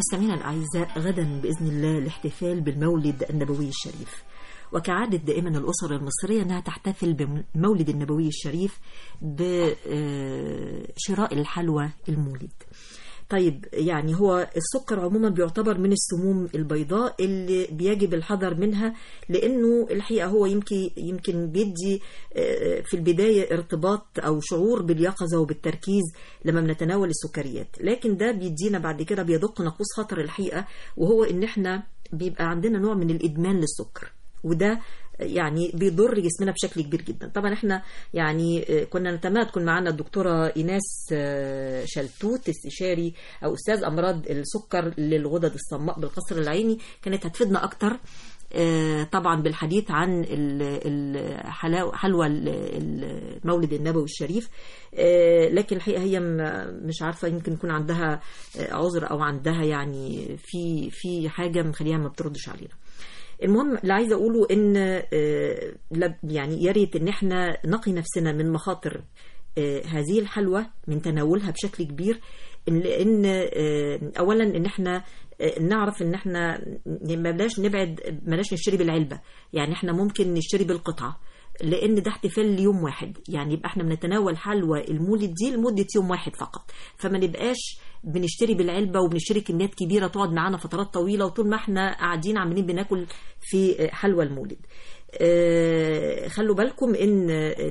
مستمعينا الأعزاء، غدا بإذن الله الاحتفال بالمولد النبوي الشريف، وكعادة دائما الأسر المصرية أنها تحتفل بالمولد النبوي الشريف بشراء الحلوى المولد. طيب يعني هو السكر عموما بيعتبر من السموم البيضاء اللي بيجب الحذر منها، لأنه الحقيقة هو يمكن بيدي في البداية ارتباط أو شعور باليقظة وبالتركيز لما بنتناول السكريات، لكن ده بيدينا بعد كده بيدق ناقوس خطر الحقيقة، وهو إن احنا بيبقى عندنا نوع من الإدمان للسكر، وده يعني بيضر جسمنا بشكل كبير جدا. طبعا احنا يعني كنا نتمنى تكون معنا الدكتورة إيناس شلتوت، استشاري أو أستاذ أمراض السكر للغدد الصماء بالقصر العيني، كانت هتفيدنا أكتر طبعا بالحديث عن حلوى المولد النبوي الشريف، لكن الحقيقة هي مش عارفة، يمكن يكون عندها عذر أو عندها يعني في حاجة مخليها ما بتردش علينا. المهم اللي عايزه اقوله ان يعني يا ريت ان احنا نقي نفسنا من مخاطر هذه الحلوى من تناولها بشكل كبير، لان اولا ان احنا نعرف ان احنا بلاش نشتري بالعلبه، يعني احنا ممكن نشتري بالقطعه، لان ده احتفال ليوم واحد، يعني يبقى احنا بنتناول حلوى المولد دي لمده يوم واحد فقط، فما نبقاش بنشتري بالعلبه وبنشتري كميات كبيره تقعد معانا فترات طويله، وطول ما احنا قاعدين عمالين بناكل في حلوى المولد. خلوا بالكم ان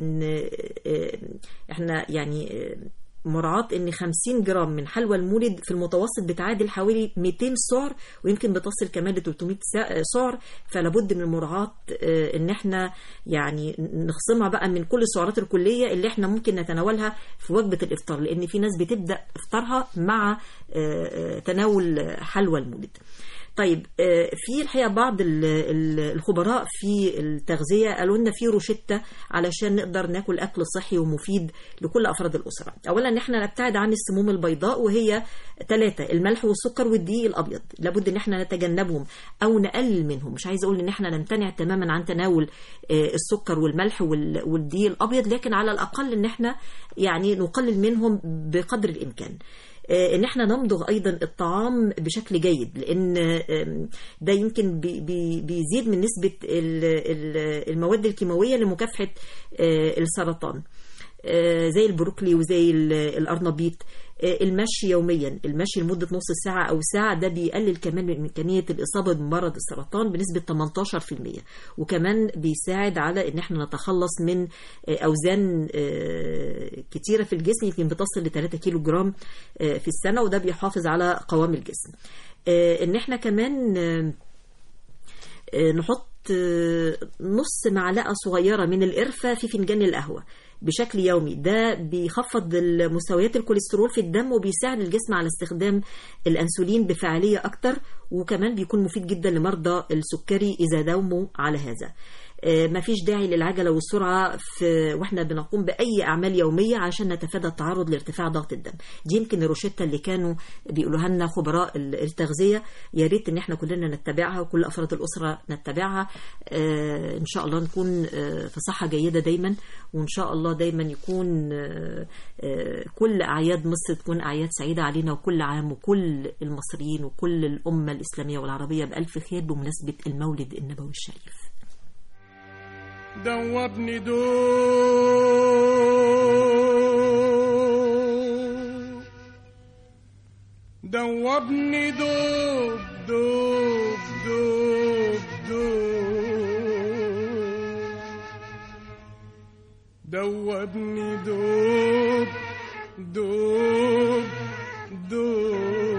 احنا يعني مراعاة ان 50 جرام من حلوى المولد في المتوسط بتعادل حوالي 200 سعر، ويمكن بتصل كمان ل 300 سعر، فلابد من مراعاة ان احنا يعني نخصمها بقى من كل السعرات الكلية اللي احنا ممكن نتناولها في وجبة الافطار، لان في ناس بتبدأ افطارها مع تناول حلوى المولد. طيب في الحقيقة بعض الخبراء في التغذية قالوا لنا في روشتة علشان نقدر ناكل أكل صحي ومفيد لكل أفراد الأسرة. أولا إن احنا نبتعد عن السموم البيضاء، وهي 3: الملح والسكر والدقيق الأبيض، لابد إن احنا نتجنبهم أو نقلل منهم. مش عايز أقول إن احنا نمتنع تماما عن تناول السكر والملح والدقيق الأبيض، لكن على الأقل إن احنا يعني نقلل منهم بقدر الإمكان. ان احنا نمضغ ايضا الطعام بشكل جيد، لان ده يمكن بيزيد من نسبة المواد الكيماوية لمكافحة السرطان، زي البروكلي وزي الأرنبيط. المشي يوميا، المشي لمدة نص ساعة أو ساعة، ده بيقلل كمان من إمكانية الإصابة بمرض السرطان بنسبة 18%، وكمان بيساعد على إن احنا نتخلص من أوزان كتيرة في الجسم، يمكن بتصل ل 3 كيلو جرام في السنة، وده بيحافظ على قوام الجسم. إن احنا كمان نحط نص معلقة صغيرة من القرفة في فنجان القهوة بشكل يومي، ده بيخفض مستويات الكوليسترول في الدم، وبيساعد الجسم على استخدام الأنسولين بفعالية أكتر، وكمان بيكون مفيد جدا لمرضى السكري إذا داوموا على هذا. ما فيش داعي للعجلة والسرعة واحنا بنقوم بأي أعمال يومية عشان نتفادى التعرض لارتفاع ضغط الدم. دي يمكن الروشتة اللي كانوا بيقولوها لنا خبراء التغذية، يا ريت ان احنا كلنا نتبعها وكل أفراد الأسرة نتبعها. ان شاء الله نكون في صحة جيدة دايما، وان شاء الله دايما يكون كل أعياد مصر تكون أعياد سعيدة علينا، وكل عام وكل المصريين وكل الأمة الإسلامية والعربية بألف خير بمناسبة المولد النبوي الشريف. دوبني دوبني دوب دوب دوب دوب دوبني دوب دوب دوب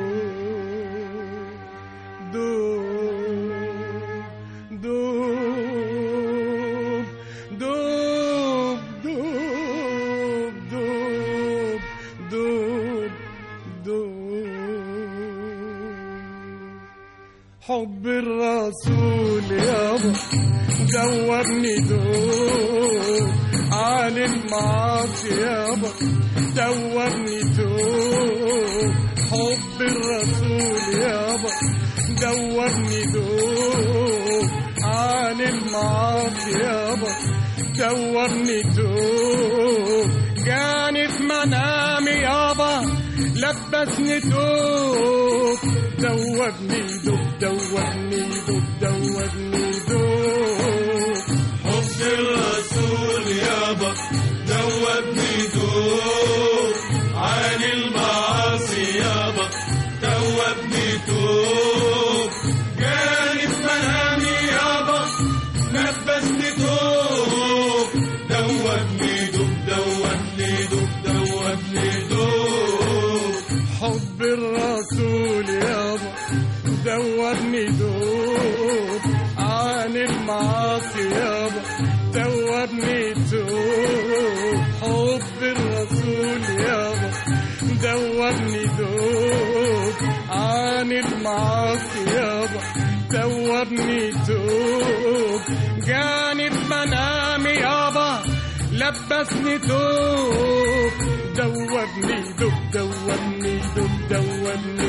حب الرسول يابا دوبني دوب عن المعاصي يابا دوبني دوب حب الرسول يابا دوبني دوب عن المعاصي يابا دوبني دوب جاني في منامي يابا لبسني دوب دوبني دوب دوبني دوب دوبني دوب حب الرسول يابا دوبني دوب عن المعاصي يابا دوبني دوب جاني في منامي يابا نفسني دوب دوبني دوب دوبني دوب دوبني دوب حب الرسول يابا دوبني دوب عن المعاصي يابا دوبني دوب حب الرسول يابا دوبني دوب عن المعاصي يابا دوبني دوب جاني في منامي يابا لبسني دوب دوبني دوب دوبني دوب دوبني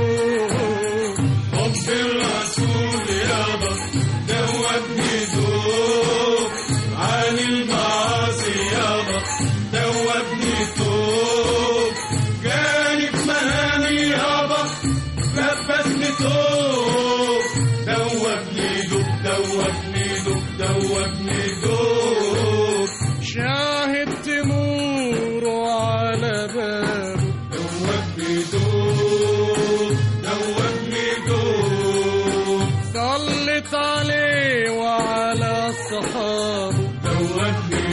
دوب حب الرسول يابا دوبني دوب عن المعاصي يابا دوبني دوب جاني في منامي يابا لبسني دوب دوبني دوب دوبني دوب دوبني دوب شاهدت نوره على بابه دوبني دوب دوبني دوب صلت عليه وعلى صحابه دوبني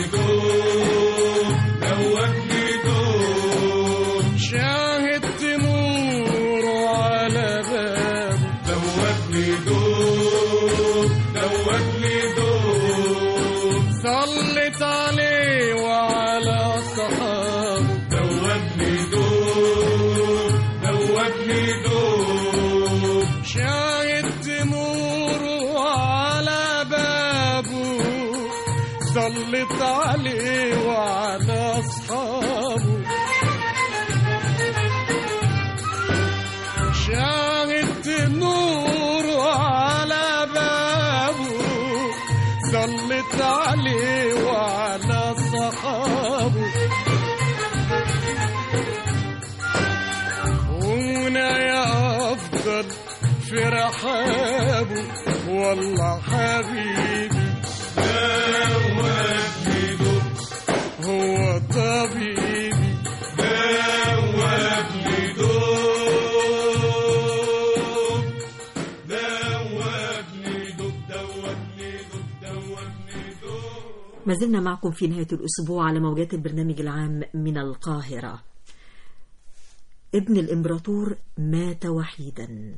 دوب دوبني دوب شاهدت نوره على بابه دوبني دوب دوبني دوب صلت عليه وعلى صحابه دوبني دوب دوبني دوب شاهدت نوره على بابه صلت عليه وعلى أصحابه شاهدت نوره على بابه صلت عليه وعلى صحابه هنا يا أفضل في رحابه والله حبيبي دوبني دوب هو طبيبي دوبني دوب دوبني دوب دوبني دوب دوبني دوب. ما زلنا معكم في نهاية الأسبوع على موجات البرنامج العام من القاهرة. ابن الإمبراطور مات وحيدا.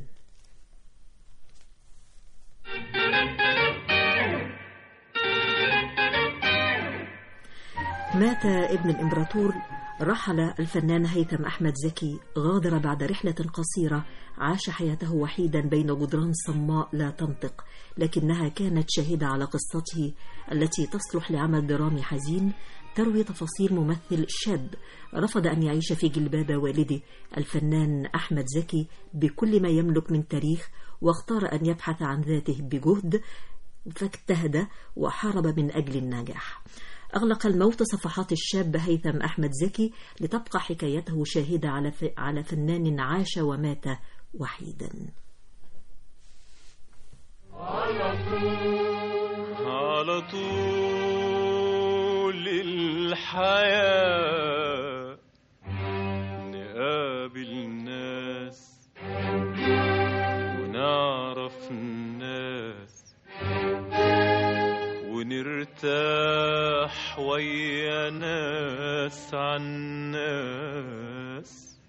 مات ابن الإمبراطور. رحل الفنان هيثم أحمد زكي، غادر بعد رحلة قصيرة عاش حياته وحيدا بين جدران صماء لا تنطق، لكنها كانت شاهدة على قصته التي تصلح لعمل درامي حزين تروي تفاصيل ممثل شاب رفض أن يعيش في جلباب والده الفنان أحمد زكي بكل ما يملك من تاريخ، واختار أن يبحث عن ذاته بجهد، فاجتهد وحارب من أجل النجاح. أغلق الموت صفحات الشاب هيثم أحمد زكي لتبقى حكايته شاهدة على فنان عاش ومات وحيدا. على طول الحياة نقابل ناس ونعرف الناس ونرتاح ويا ناس عن ناس،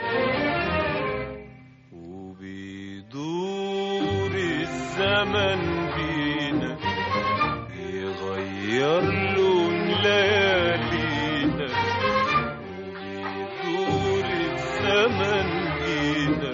وبيدور الزمن بينا يغير لون ليالينا، وبيدور الزمن بينا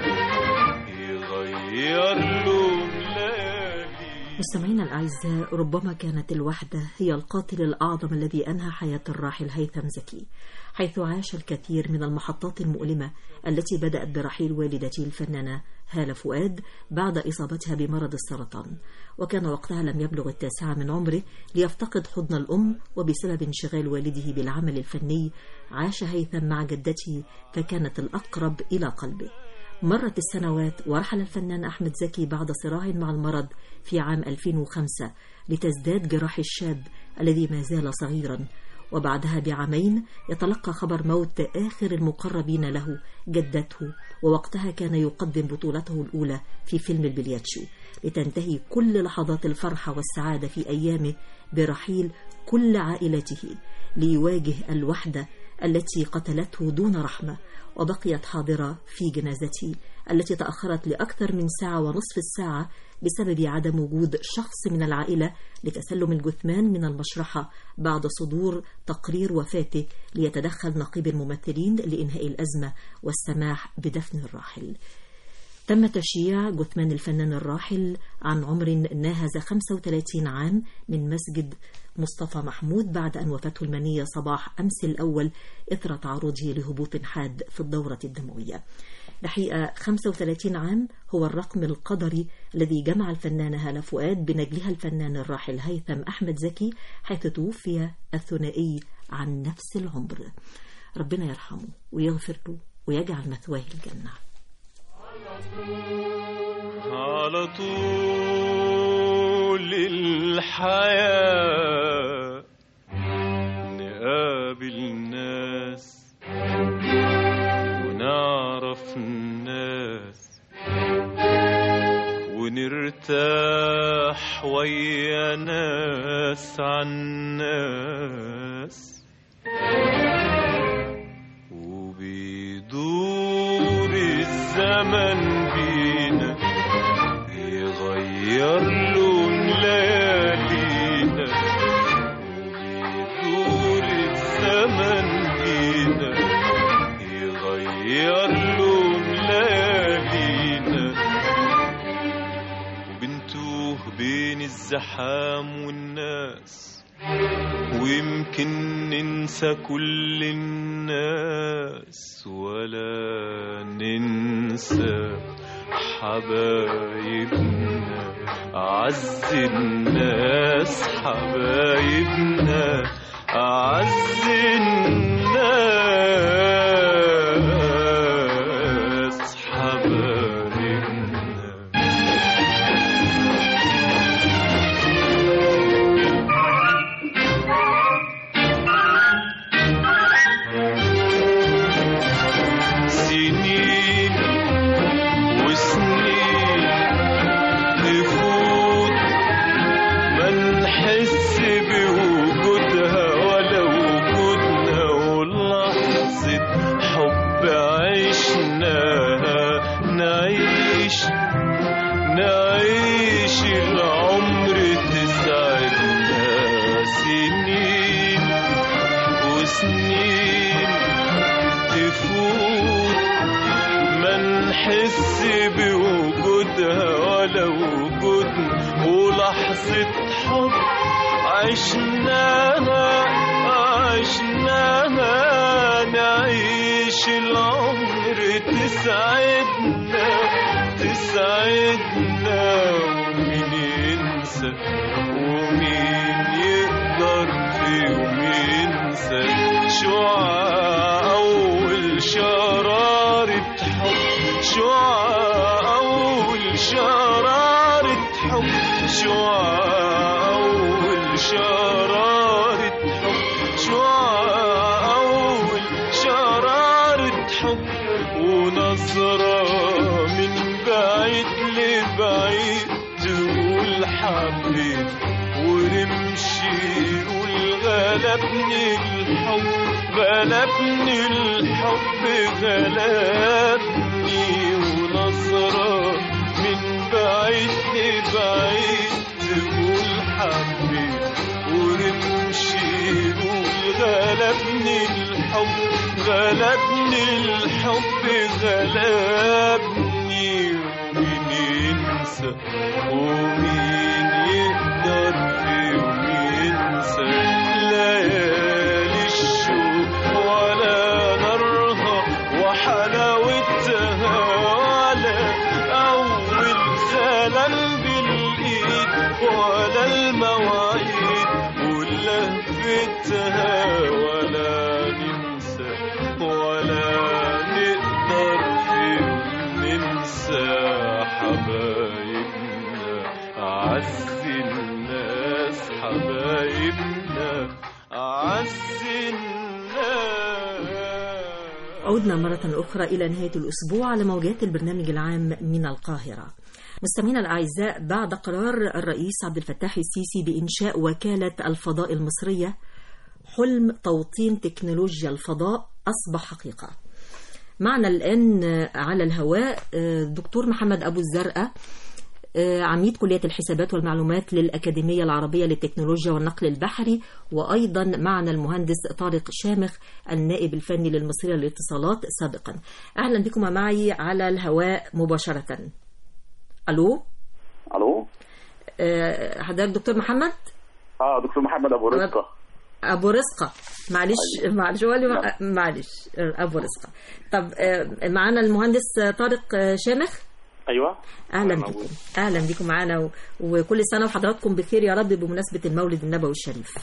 يغير لون ليالينا. مستمعينا الأعزاء، ربما كانت الوحدة هي القاتل الأعظم الذي أنهى حياة الراحل هيثم زكي، حيث عاش الكثير من المحطات المؤلمة التي بدأت برحيل والدته الفنانة هالة فؤاد بعد إصابتها بمرض السرطان، وكان وقتها لم يبلغ 9 من عمره ليفتقد حضن الأم، وبسبب انشغال والده بالعمل الفني عاش هيثم مع جدته فكانت الأقرب إلى قلبه. مرت السنوات ورحل الفنان أحمد زكي بعد صراع مع المرض في عام 2005 لتزداد جراح الشاب الذي ما زال صغيرا، وبعدها بعامين يتلقى خبر موت آخر المقربين له جدته، ووقتها كان يقدم بطولته الأولى في فيلم البلياتشو، لتنتهي كل لحظات الفرحة والسعادة في أيامه برحيل كل عائلته ليواجه الوحدة التي قتلته دون رحمة، وبقيت حاضرة في جنازته التي تأخرت لأكثر من ساعة ونصف الساعة بسبب عدم وجود شخص من العائلة لتسلم الجثمان من المشرحة بعد صدور تقرير وفاته ليتدخل نقيب الممثلين لإنهاء الأزمة والسماح بدفن الراحل. تم تشييع جثمان الفنان الراحل عن عمر ناهز 35 عام من مسجد مصطفى محمود بعد أن وفاته المنية صباح أمس الأول إثر تعرضه لهبوط حاد في الدورة الدموية. الحقيقة 35 عام هو الرقم القدري الذي جمع الفنانة هالة فؤاد بنجلها الفنان الراحل هيثم أحمد زكي، حيث توفي الثنائي عن نفس العمر. ربنا يرحمه ويغفر له ويجعل مثواه الجنة. على طول الحياة نقابل ناس ونعرف الناس ونرتاح ويا ناس عن ناس، وبيدور الزمن بينا يغير لون ليالينا، وبيدور الزمن بينا يغير لون ليالينا، وبنتوه بين الزحام والناس، ويمكن ننسى كل الناس ولا ننسى حبايبنا أعز الناس، حبايبنا أعز الناس، حبايبنا. سنين وسنين تفوت ما نحس بوجودها ولا وجودنا، ولحظة حب عشناها نعيش العمر تسعدنا. سنين وسنين تفوت ما نحس بوجودها ولا وجودنا، ولحظة حب عشناها نعيش العمر تسعدنا. ومين ينسى ومين يقدر في يوم ينسى شعاع أول شرارة حب، شعاع أول شرارة حب، شعاع أول شرارة حب، شعاع أول شرارة حب، ونظرة من بعيد لبعيد تقول حبيت، ورمشي يقول غلبني الحب، غلبني الحب غلبني، ونظرة من بعيد لبعيد تقول حبيت، ورمشي يقول غلبني الحب، غلبني الحب غلبني، ومين ينسى ومين يقدر في يوم ينسى ليالي الشوق ولا نارها وحلاوتها، ولا أول سلام بالإيد ولا المواعيد ولهفتها، ولا ننسى ولا نقدر في يوم عدنا مرة أخرى إلى نهاية الأسبوع على موجات البرنامج العام من القاهرة. مستمعينا الأعزاء، بعد قرار الرئيس عبد الفتاح السيسي بإنشاء وكالة الفضاء المصرية، حلم توطين تكنولوجيا الفضاء أصبح حقيقة. معنا الآن على الهواء دكتور محمد أبو الزرقاء، عميد كلية الحسابات والمعلومات للأكاديمية العربية للتكنولوجيا والنقل البحري، وأيضا معنا المهندس طارق شامخ النائب الفني للمصرية للاتصالات سابقا. أهلا بكم معي على الهواء مباشرة. ألو حضرتك دكتور محمد؟ دكتور محمد أبو رزقة. أبو رزقة، معلش معلش أبو رزقة. طب معنا المهندس طارق شامخ. ايوه، اهلا بكم معانا، وكل سنه وحضراتكم بخير يا رب بمناسبه المولد النبوي الشريف.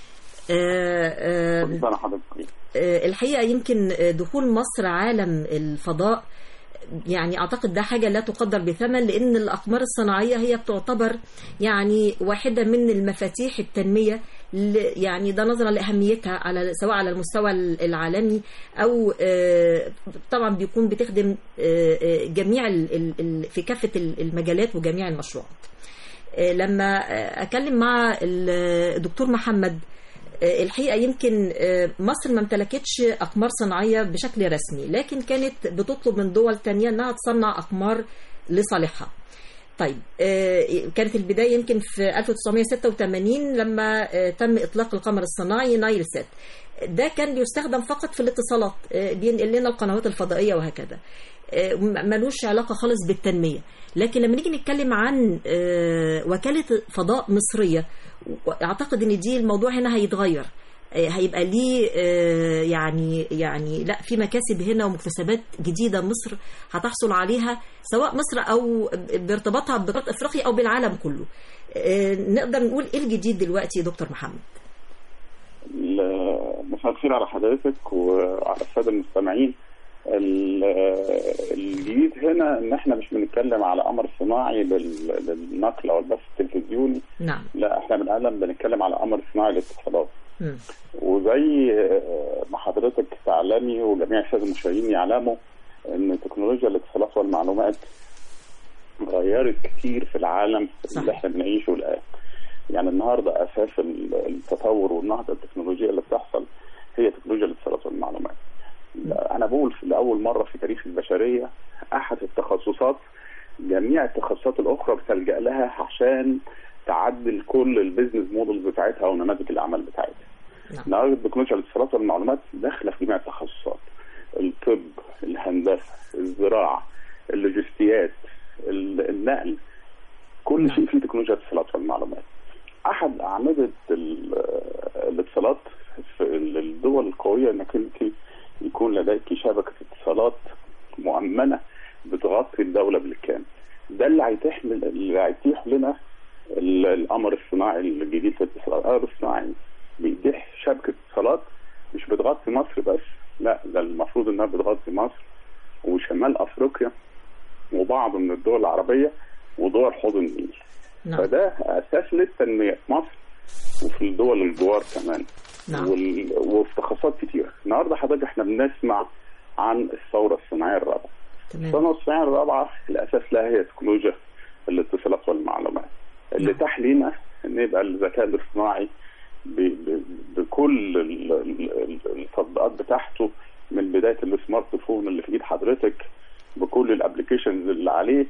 كل سنه حضرتك. الحقيقه يمكن دخول مصر عالم الفضاء يعني اعتقد ده حاجه لا تقدر بثمن، لان الاقمار الصناعيه هي بتعتبر يعني واحده من المفاتيح التنميه، يعني ده نظرا لاهميتها سواء على المستوى العالمي او طبعا بيكون بتخدم جميع في كافه المجالات وجميع المشروعات. لما اكلم مع الدكتور محمد، الحقيقة يمكن مصر ما امتلكتش أقمار صناعية بشكل رسمي، لكن كانت بتطلب من دول تانية أنها تصنع أقمار لصالحها. طيب كانت البداية يمكن في 1986 لما تم إطلاق القمر الصناعي نايل سات. ده كان بيستخدم فقط في الاتصالات، بينقل لنا القنوات الفضائية وهكذا، ملوش علاقة خالص بالتنمية. لكن لما نيجي نتكلم عن وكالة فضاء مصرية، أعتقد أن دي الموضوع هنا هيتغير، هيبقى ليه يعني لا، في مكاسب هنا ومكتسبات جديدة مصر هتحصل عليها، سواء مصر أو بارتباطها بقارة أفريقيا أو بالعالم كله. نقدر نقول إيه الجديد دلوقتي يا دكتور محمد؟ مساء الخير على حضرتك وعلى السادة المستمعين. الجديد هنا ان احنا مش بنتكلم على قمر صناعي للنقل او البث التلفزيوني. نعم. لا، احنا بالعالم بنتكلم على قمر صناعي للاتصالات. وزي ما حضرتك تعلمي وجميع الساده المشاهدين يعلموا ان تكنولوجيا الاتصالات والمعلومات غيرت كتير في العالم اللي احنا بنعيشه الان. يعني النهارده اساس التطور والنهضه التكنولوجيه اللي بتحصل هي تكنولوجيا الاتصالات والمعلومات. أنا بقول لأول مرة في تاريخ البشرية أحد التخصصات جميع التخصصات الأخرى بتلجأ لها عشان تعدل كل البيزنس مودلز بتاعتها ونماذج الأعمال بتاعتها. النهارده تكنولوجيا الاتصالات والمعلومات داخلة في جميع التخصصات: الطب، الهندسة، الزراعة، اللوجستيات، النقل، كل شيء فيه تكنولوجيا الاتصالات والمعلومات. أحد أعمدة الاتصالات في الدول القوية إنك أنت يكون لديك شبكة اتصالات مؤمنة بتغطي الدولة بالكامل. ده اللي هيتيح لنا القمر الصناعي الجديد في الاتصالات. القمر الصناعي بيتيح شبكة اتصالات مش بتغطي مصر بس، لا، ده المفروض انها بتغطي مصر وشمال افريقيا وبعض من الدول العربية ودول حوض النيل. فده اساس للتنمية في مصر وفي الدول الجوار كمان. وفي تخصصات كتير. النهارده حضرتك احنا بنسمع عن الثوره الصناعيه الرابعه. الثوره الصناعيه الرابعه الاساس لها هي تكنولوجيا الاتصالات والمعلومات اللي تح لينا ان يبقى الذكاء الاصطناعي بكل التطبيقات بتاعته، من بدايه السمارت فون اللي في ايد حضرتك بكل الابلكيشنز اللي عليه،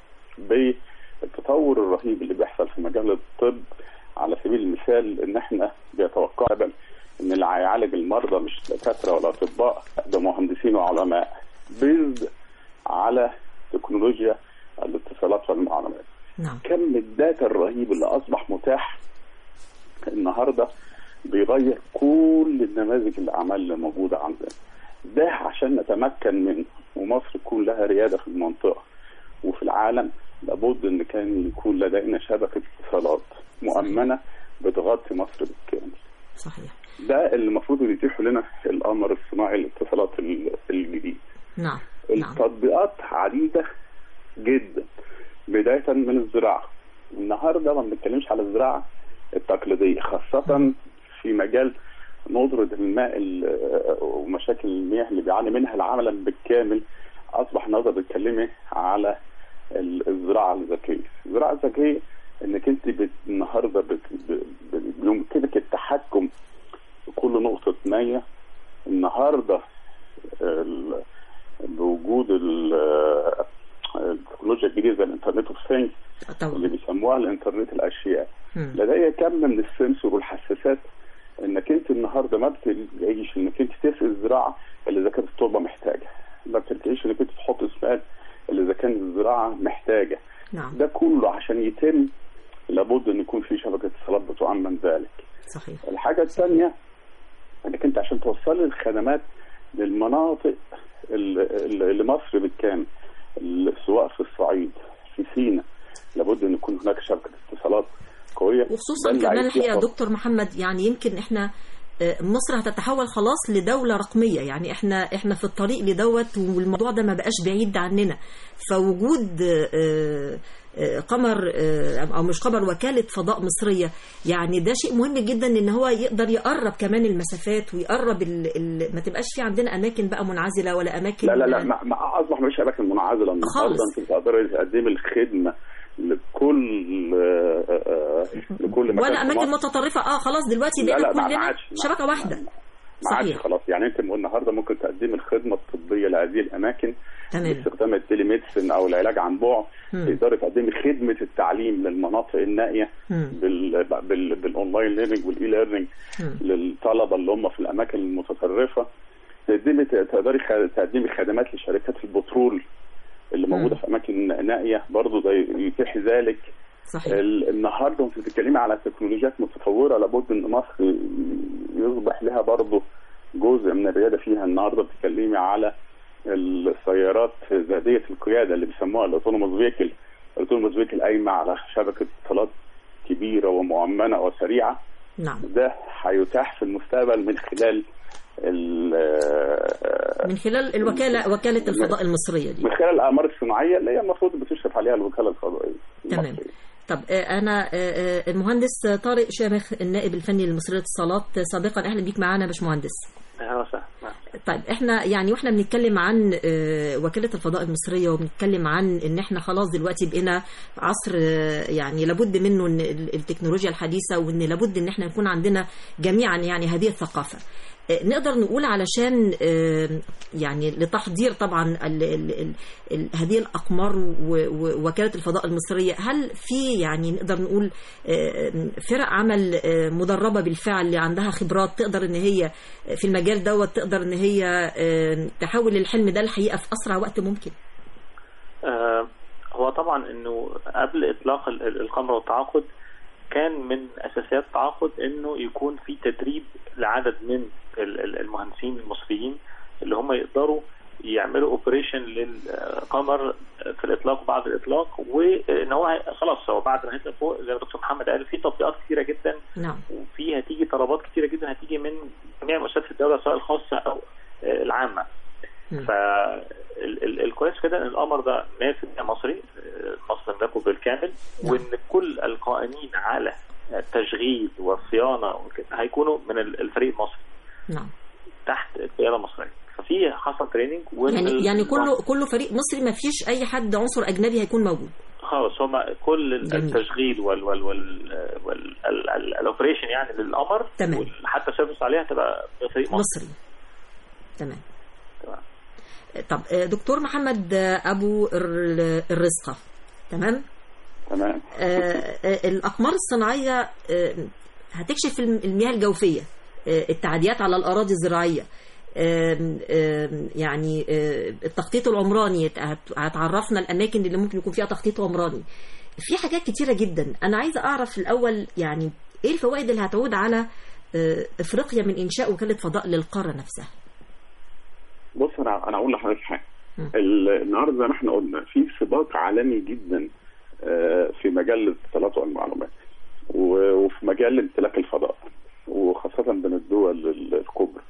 بالتطور الرهيب اللي بيحصل في مجال الطب. على سبيل المثال ان احنا بيتوقع ان اللي هيعالج المرضى مش دكاتره ولا اطباء، ده مهندسين وعلماء، بيزد على تكنولوجيا الاتصالات والمعلومات. كم الداتا الرهيب اللي اصبح متاح النهارده بيغير كل النماذج الاعمال اللي موجوده عندنا. ده عشان نتمكن منه ومصر تكون لها رياده في المنطقه وفي العالم، لابد ان كان يكون لدينا شبكه اتصالات مؤمنه بتغطي مصر بالكامل. صحيح. ده اللي المفروض يتيح لنا القمر الصناعي للاتصالات الجديد. نعم. التطبيقات عديده جدا، بدايه من الزراعه. النهارده ما بنتكلمش على الزراعه التقليديه، خاصه في مجال ندرة الماء ومشاكل المياه اللي بيعاني منها العالم بالكامل، اصبح النهارده بتتكلمي على الزراعه الذكيه. الزراعه الذكيه انك انت النهارده يمكنك التحكم في كل نقطه ميه. النهارده بوجود التكنولوجيا الجديده زي الانترنت اوف ثينجز اللي بيسموها الانترنت الاشياء، لدي كم من السنسور والحساسات انك انت النهارده ما بتلاقيش انك انت تسقي الزراعه الا اذا كانت التربه محتاجه، ما بتلاقيش انك انت تحط اسماد الا اذا كانت الزراعه محتاجه. نعم. ده كله عشان يتم لابد ان يكون في شبكه اتصالات بتؤمن ذلك. صحيح. الحاجه الثانيه انك انت عشان توصل الخدمات للمناطق اللي مصر بالكامل، سواء في الصعيد في سيناء، لابد ان يكون هناك شبكه اتصالات قويه. وخصوصا كمان الحقيقه دكتور محمد، يعني يمكن احنا مصر هتتحول خلاص لدوله رقميه، يعني احنا في الطريق لدوت، والموضوع ده ما بقاش بعيد عننا. فوجود قمر او مش قمر، وكاله فضاء مصريه، يعني ده شيء مهم جدا ان هو يقدر يقرب كمان المسافات ويقرب ما تبقاش في عندنا اماكن بقى منعزله ولا اماكن. لا ما اصبح مش اماكن منعزله خالص. انت تقدري تقدمي الخدمه لكل مكان، ولا اماكن متطرفه. خلاص دلوقتي بقينا كلنا شبكه واحده. ما عادش خلاص. يعني انت النهارده ممكن تقدمي الخدمه الطبيه لهذه الاماكن باستخدام التليميديسن او العلاج عن بعد. تقدري تقدمي خدمه التعليم للمناطق النائيه بالاونلاين ليرنينج والاي ليرنينج للطلبه اللي هم في الاماكن المتطرفه. تقدري تقدمي خدمات لشركات البترول اللي موجوده في اماكن نائيه، برضه ده يتيح ذلك. صحيح. النهارده انت بتتكلمي على تكنولوجيات متطوره، لابد ان مصر يصبح لها برضه جزء من الرياده فيها. النهارده بتتكلمي على السيارات ذاتيه القياده اللي بيسموها الاوتونوموس فيكل. الاوتونوموس فيكل قايمه على شبكه اتصالات كبيره ومؤمنه وسريعه. نعم. ده هيتاح في المستقبل من خلال وكاله الفضاء المصريه دي، من خلال الاقمار الصناعيه اللي هي المفروض بتشرف عليها الوكاله الفضائيه. تمام. طب انا المهندس طارق شامخ، النائب الفني لمصرية الاتصالات سابقا، اهلا بيك معانا يا باشمهندس. اهلا وسهلا. طيب احنا يعني واحنا بنتكلم عن وكالة الفضاء المصرية، وبنتكلم عن ان احنا خلاص دلوقتي بقينا عصر يعني لابد منه ان التكنولوجيا الحديثة، وان لابد ان احنا يكون عندنا جميعا يعني هذه الثقافة. نقدر نقول علشان يعني لتحضير طبعا هذه الأقمار ووكالة الفضاء المصرية، هل في يعني نقدر نقول فرق عمل مدربة بالفعل اللي عندها خبرات تقدر ان هي في المجال دوت تقدر ان هي تحول الحلم ده الحقيقة في أسرع وقت ممكن؟ هو طبعا انه قبل اطلاق القمر والتعاقد كان من اساسيات التعاقد انه يكون في تدريب لعدد من المهندسين المصريين اللي هم يقدروا يعملوا اوبريشن للقمر في الاطلاق وبعد الاطلاق، وان هو خلاص هو بعد ما هيطلع فوق زي ما دكتور محمد قال في تطبيقات كثيره جدا. نعم. وفي هتيجي طلبات كثيره جدا هتيجي من جميع مؤسسات الدوله سواء الخاصه او العامه. فالكويس كده ان القمر ده 100% مصري، مصر تملكه بالكامل. وان كل القائمين على التشغيل والصيانه هيكونوا من الفريق المصري. نعم. تحت القياده المصريه. ففي حصل تريننج يعني كله فريق مصري، ما فيش اي حد عنصر اجنبي هيكون موجود خالص. هم كل التشغيل والاوبريشن يعني للقمر، حتى السيرفيس عليها تبقى فريق مصري. تمام. طب دكتور محمد ابو الرزقه، تمام. الاقمار الصناعيه هتكشف المياه الجوفيه، التعديات على الاراضي الزراعيه، يعني التخطيط العمراني، هتعرفنا الاماكن اللي ممكن يكون فيها تخطيط عمراني. في حاجات كتيره جدا. انا عايزه اعرف الاول يعني ايه الفوائد اللي هتعود على افريقيا من انشاء وكاله فضاء للقاره نفسها؟ بص انا اقول لحضرتك حاجه. النهارده زي ما احنا قلنا في سباق عالمي جدا في مجال الاتصالات والمعلومات وفي مجال امتلاك الفضاء، وخاصه بين الدول الكبرى.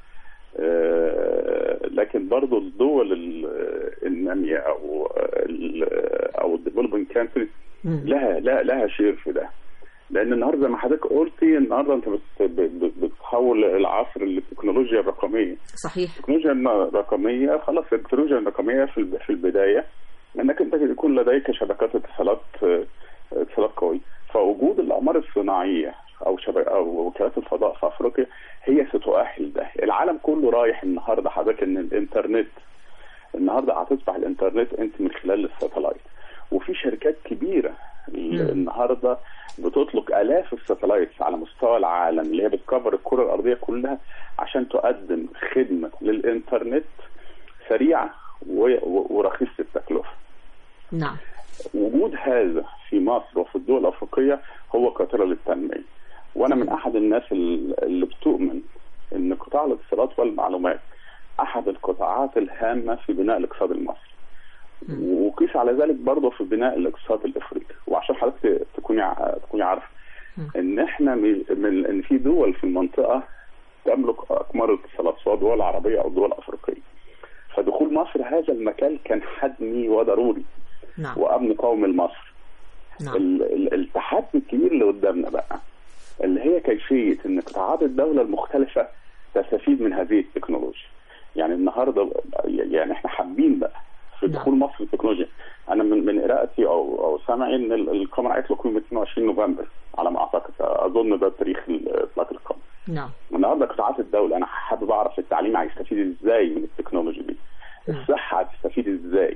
لكن برضو الدول الناميه او الديفلوبينج كانتريز لها شير في ده، لان النهارده زي ما حضرتك قلتي، النهارده انت بتحول العصر للتكنولوجيا الرقميه. صحيح. التكنولوجيا الرقميه خلاص، التكنولوجيا الرقميه في البدايه انك انت يكون لديك شبكات اتصالات قويه، فوجود الاقمار الصناعيه او وكالات الفضاء في افريقيا هي ستؤهل ده. العالم كله رايح النهارده حضرتك ان الانترنت النهارده هتصبح الانترنت انت من خلال الساتلايت، وفي شركات كبيره النهارده بتطلق الاف الساتلايتس على مستوى العالم اللي هي بتكفر الكره الارضيه كلها عشان تقدم خدمه للانترنت سريعه ورخيصه التكلفه. نعم. وجود هذا في مصر وفي الدول الافريقيه هو قاطره للتنميه، وانا من احد الناس اللي بتؤمن ان قطاع الاتصالات والمعلومات احد القطاعات الهامه في بناء الاقتصاد المصري، وقيس على ذلك برضه في بناء الاقتصاد الافريقي. وعشان حضرتك تكوني عارفه ان احنا ان في دول في المنطقه تملك اقمار الاتصالات سواء دول عربيه او دول افريقيه، فدخول مصر هذا المكان كان حتمي وضروري. نعم. وامن قومي لمصر. نعم. التحدي الكبير اللي قدامنا بقى اللي هي كيفيه ان قطاعات الدوله المختلفه تستفيد من هذه التكنولوجيا. يعني النهارده يعني احنا حابين بقى في دخول مصر التكنولوجيا. انا من قراءتي او سمعي ان القمر هيطلق يوم 22 نوفمبر على ما اعتقد، اظن ده تاريخ اطلاق القمر. نعم. النهارده قطاعات الدوله انا حابب اعرف التعليم هيستفيد ازاي من التكنولوجيا دي، الصحه هتستفيد ازاي،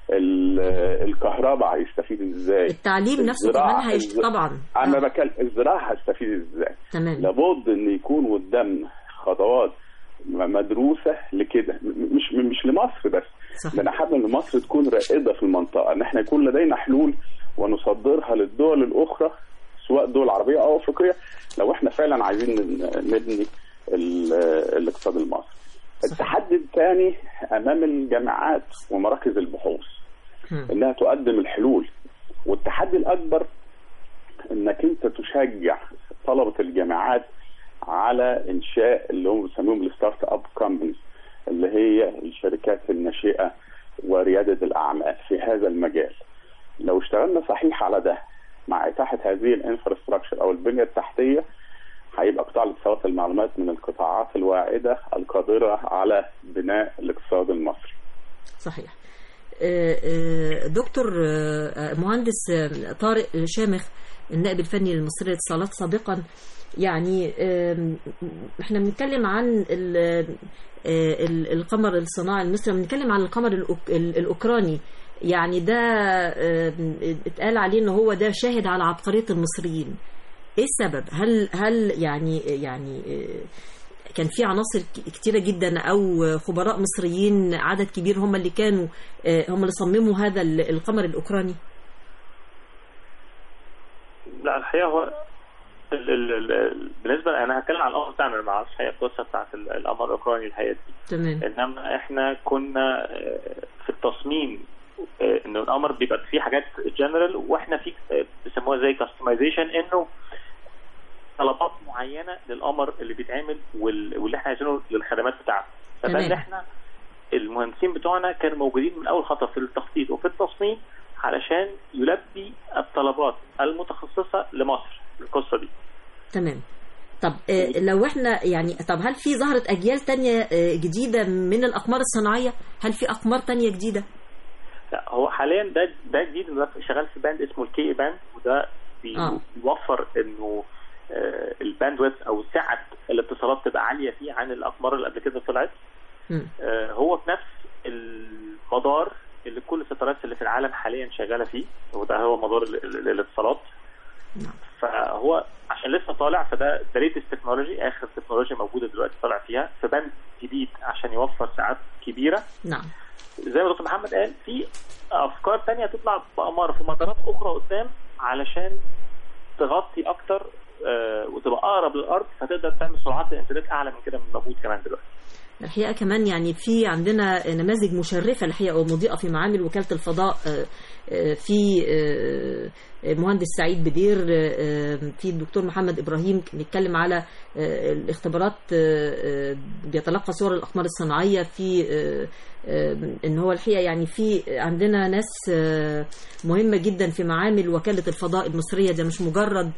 الكهرباء هيستفيد ازاي، التعليم نفسه كمان طبعا انا بكلم الزراعه هتستفيد ازاي. تمام. لابد ان يكون قدامنا خطوات مدروسه لكده، مش لمصر بس. ده انا حابب ان مصر تكون رائده في المنطقه، ان احنا يكون لدينا حلول ونصدرها للدول الاخرى سواء دول عربيه او افريقيه لو احنا فعلا عايزين نبني الاقتصاد المصري. التحدي الثاني امام الجامعات ومراكز البحوث انها تقدم الحلول، والتحدي الاكبر انك انت تشجع طلبه الجامعات على انشاء اللي هم بيسموهم الستارت اب كومبانيز، اللي هي الشركات الناشئه ورياده الاعمال في هذا المجال. لو اشتغلنا صحيح على ده مع اتاحه هذه الانفراستراكشر او البنيه التحتيه، هيبقى قطاع الاتصالات والمعلومات من القطاعات الواعده القادره على بناء الاقتصاد المصري. صحيح. دكتور مهندس طارق شامخ النائب الفني للمصرية للاتصالات سابقا، يعني احنا بنتكلم عن القمر الصناعي المصري، بنتكلم عن القمر الأوكراني، يعني ده اتقال عليه ان هو ده شاهد على عبقرية المصريين. ايه السبب؟ هل يعني كان في عناصر كتيرة جدا أو خبراء مصريين عدد كبير هم اللي كانوا هم اللي صمموا هذا القمر الأوكراني؟ لا الحقيقة هو بالنسبة أنا هتكلم عن الأمر بتاعنا، ما اعرفش الحقيقة القصة بتاعت القمر الأوكراني الحقيقة دي. تمام. إنما إحنا كنا في التصميم إن القمر بيبقى فيه حاجات جنرال، وإحنا في بيسموها زي كاستمايزيشن، إنه طلبات معينه للقمر اللي بيتعمل واللي احنا عايزينه للخدمات بتاعته. فبقى احنا المهندسين بتوعنا كانوا موجودين من اول خطوه في التخطيط وفي التصميم علشان يلبي الطلبات المتخصصه لمصر القصه دي. تمام. طب لو احنا يعني هل في ظهرت اجيال تانية جديده من الاقمار الصناعيه؟ هل في اقمار تانية جديده؟ لا هو حاليا ده جديد، شغال في باند اسمه الكي باند، وده بيوفر انه الباندويث او سعه الاتصالات تبقى عاليه فيه عن الاقمار اللي قبل كده طلعت. هو في نفس المدار اللي كل الستارات اللي في العالم حاليا شغاله فيه، وده هو مدار الاتصالات. فهو عشان لسه طالع، فده ليتست تكنولوجي، اخر تكنولوجيا موجوده دلوقتي طالع فيها في باند جديد عشان يوفر ساعات كبيره. نعم. زي ما دكتور محمد قال، في افكار تانية تطلع باقمار في مدارات اخرى قدام علشان تغطي اكتر وتبقى اقرب للارض، فتقدر تعمل سرعات الانترنت اعلى من كده من موجود كمان دلوقتي. الحقيقه كمان يعني في عندنا نماذج مشرفه الحقيقه ومضيئه في معامل وكاله الفضاء، في مهندس سعيد بدير، في الدكتور محمد ابراهيم بيتكلم على الاختبارات، بيتلقى صور الاقمار الصناعيه في ان هو الحقيقه يعني في عندنا ناس مهمه جدا في معامل وكاله الفضاء المصريه. ده مش مجرد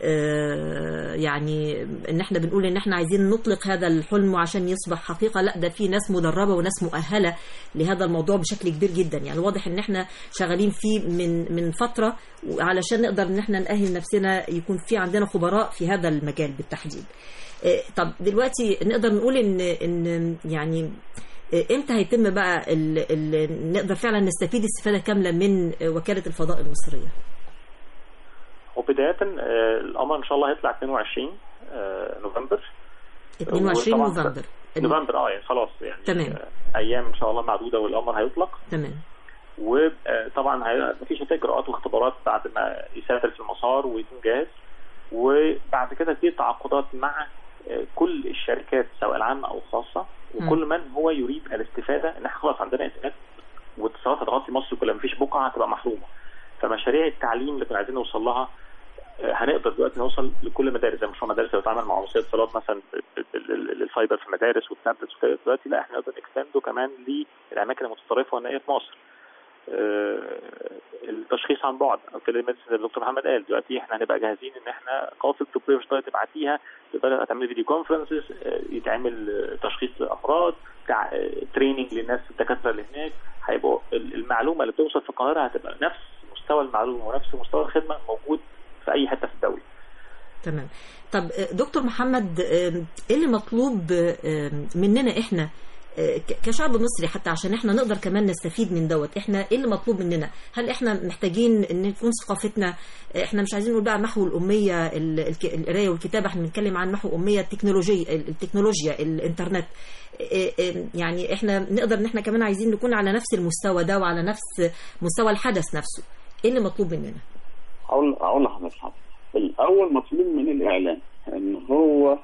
يعني ان احنا بنقول ان احنا عايزين نطلق هذا الحلم عشان يصبح حقيقه، لا ده في ناس مدربه وناس مؤهله لهذا الموضوع بشكل كبير جدا. يعني واضح ان احنا شغالين فيه من فتره علشان نقدر ان احنا نأهل نفسنا يكون في عندنا خبراء في هذا المجال بالتحديد. طب دلوقتي نقدر نقول ان يعني امتى هيتم بقى نقدر فعلا نستفيد استفاده كامله من وكاله الفضاء المصريه؟ وبدايه القمر ان شاء الله هيطلع 22 نوفمبر. 22 نوفمبر يعني خلاص يعني تمام. ايام ان شاء الله معدوده والقمر هيطلق. تمام. وطبعا مفيش اجراءات واختبارات بعد ما يسافر في المسار ويكون جاهز، وبعد كده في تعاقدات مع كل الشركات سواء العامه او الخاصه، وكل من هو يريد الاستفاده. ان احنا خلاص عندنا انترنت واتصالات هتغطي مصر كلها، مفيش بقعه هتبقى محرومه. فمشاريع التعليم اللي كنا عايزين نوصل لها هنقدر دلوقتي نوصل لكل مدارس، زي مشروع مدارس اللي بتتعامل مع وسائل اتصالات مثلا الفايبر في المدارس والتابلتس وكده. دلوقتي لا، احنا نقدر نكستنده كمان للاماكن المتطرفه والنائيه في مصر. التشخيص عن بعد او تيليميديسين زي الدكتور محمد قال، دلوقتي احنا هنبقى جاهزين ان احنا قاصد طبيه مش طبيه تبعتيها، تقدر تعمل فيديو كونفرنسز، يتعمل تشخيص للامراض، تريننج للناس الدكاتره اللي هناك. هيبقى المعلومه اللي بتوصل في القاهره هتبقى نفس مستوى المعلومه ونفس مستوى الخدمه موجود في اي حته في الدوله. تمام. طب دكتور محمد، ايه اللي مطلوب مننا احنا كشعب مصري حتى عشان احنا نقدر كمان نستفيد من دوت؟ احنا ايه اللي مطلوب مننا؟ هل احنا محتاجين ان تكون ثقافتنا، احنا مش عايزين نقول بقى محو الاميه القرايه والكتابه، احنا بنتكلم عن محو اميه التكنولوجيا الانترنت. يعني احنا نقدر ان احنا كمان عايزين نكون على نفس المستوى ده وعلى نفس مستوى الحدث نفسه. ايه اللي مطلوب مننا؟ اقول لحضرتك الاول مطلوب من الاعلام ان هو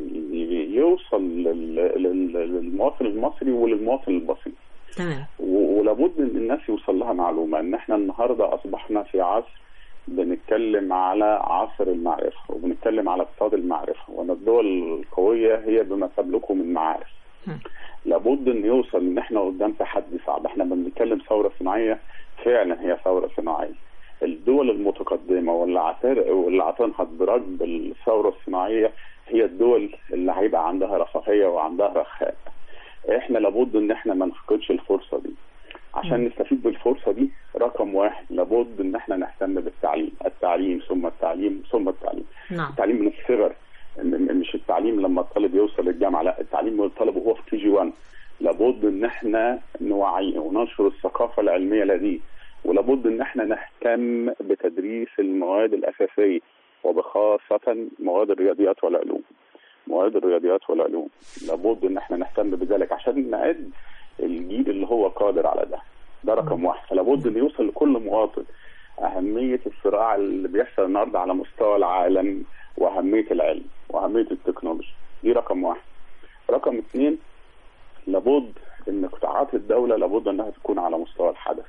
يوصل للمواطن المصري وللمواطن البسيط. تمام. ولابد ان الناس يوصل لها معلومه ان احنا النهارده اصبحنا في عصر بنتكلم على عصر المعرفه وبنتكلم على اقتصاد المعرفه، وان الدول القويه هي بما تملكه من معارف. لابد ان يوصل ان احنا قدام تحدي صعب. احنا بنتكلم ثوره صناعيه، فعلا هي ثوره صناعيه. الدول المتقدمه واللي اعتنقت بركب الثوره الصناعيه هي الدول اللي هيبقى عندها رفاهيه وعندها رخاء. احنا لابد ان احنا ما نفقدش الفرصه دي. عشان نستفيد بالفرصه دي، رقم واحد لابد ان احنا نهتم بالتعليم، التعليم ثم التعليم ثم التعليم. نعم. التعليم من الصغر، مش التعليم لما الطالب يوصل للجامعه، لا، التعليم من الطالب وهو في KG1. لابد ان احنا نوعيه وننشر الثقافه العلميه لديه، ولابد ان احنا نهتم بتدريس المواد الاساسيه وبخاصه مواد الرياضيات والعلوم. مواد الرياضيات والعلوم لابد ان احنا نهتم بذلك عشان نعد الجيل اللي هو قادر على ده. ده رقم واحد. فلابد ان يوصل لكل مواطن اهميه الصراع اللي بيحصل النهارده على مستوى العالم، واهميه العلم واهميه التكنولوجيا. دي رقم واحد. رقم اثنين، لابد ان قطاعات الدوله لابد انها تكون على مستوى الحدث.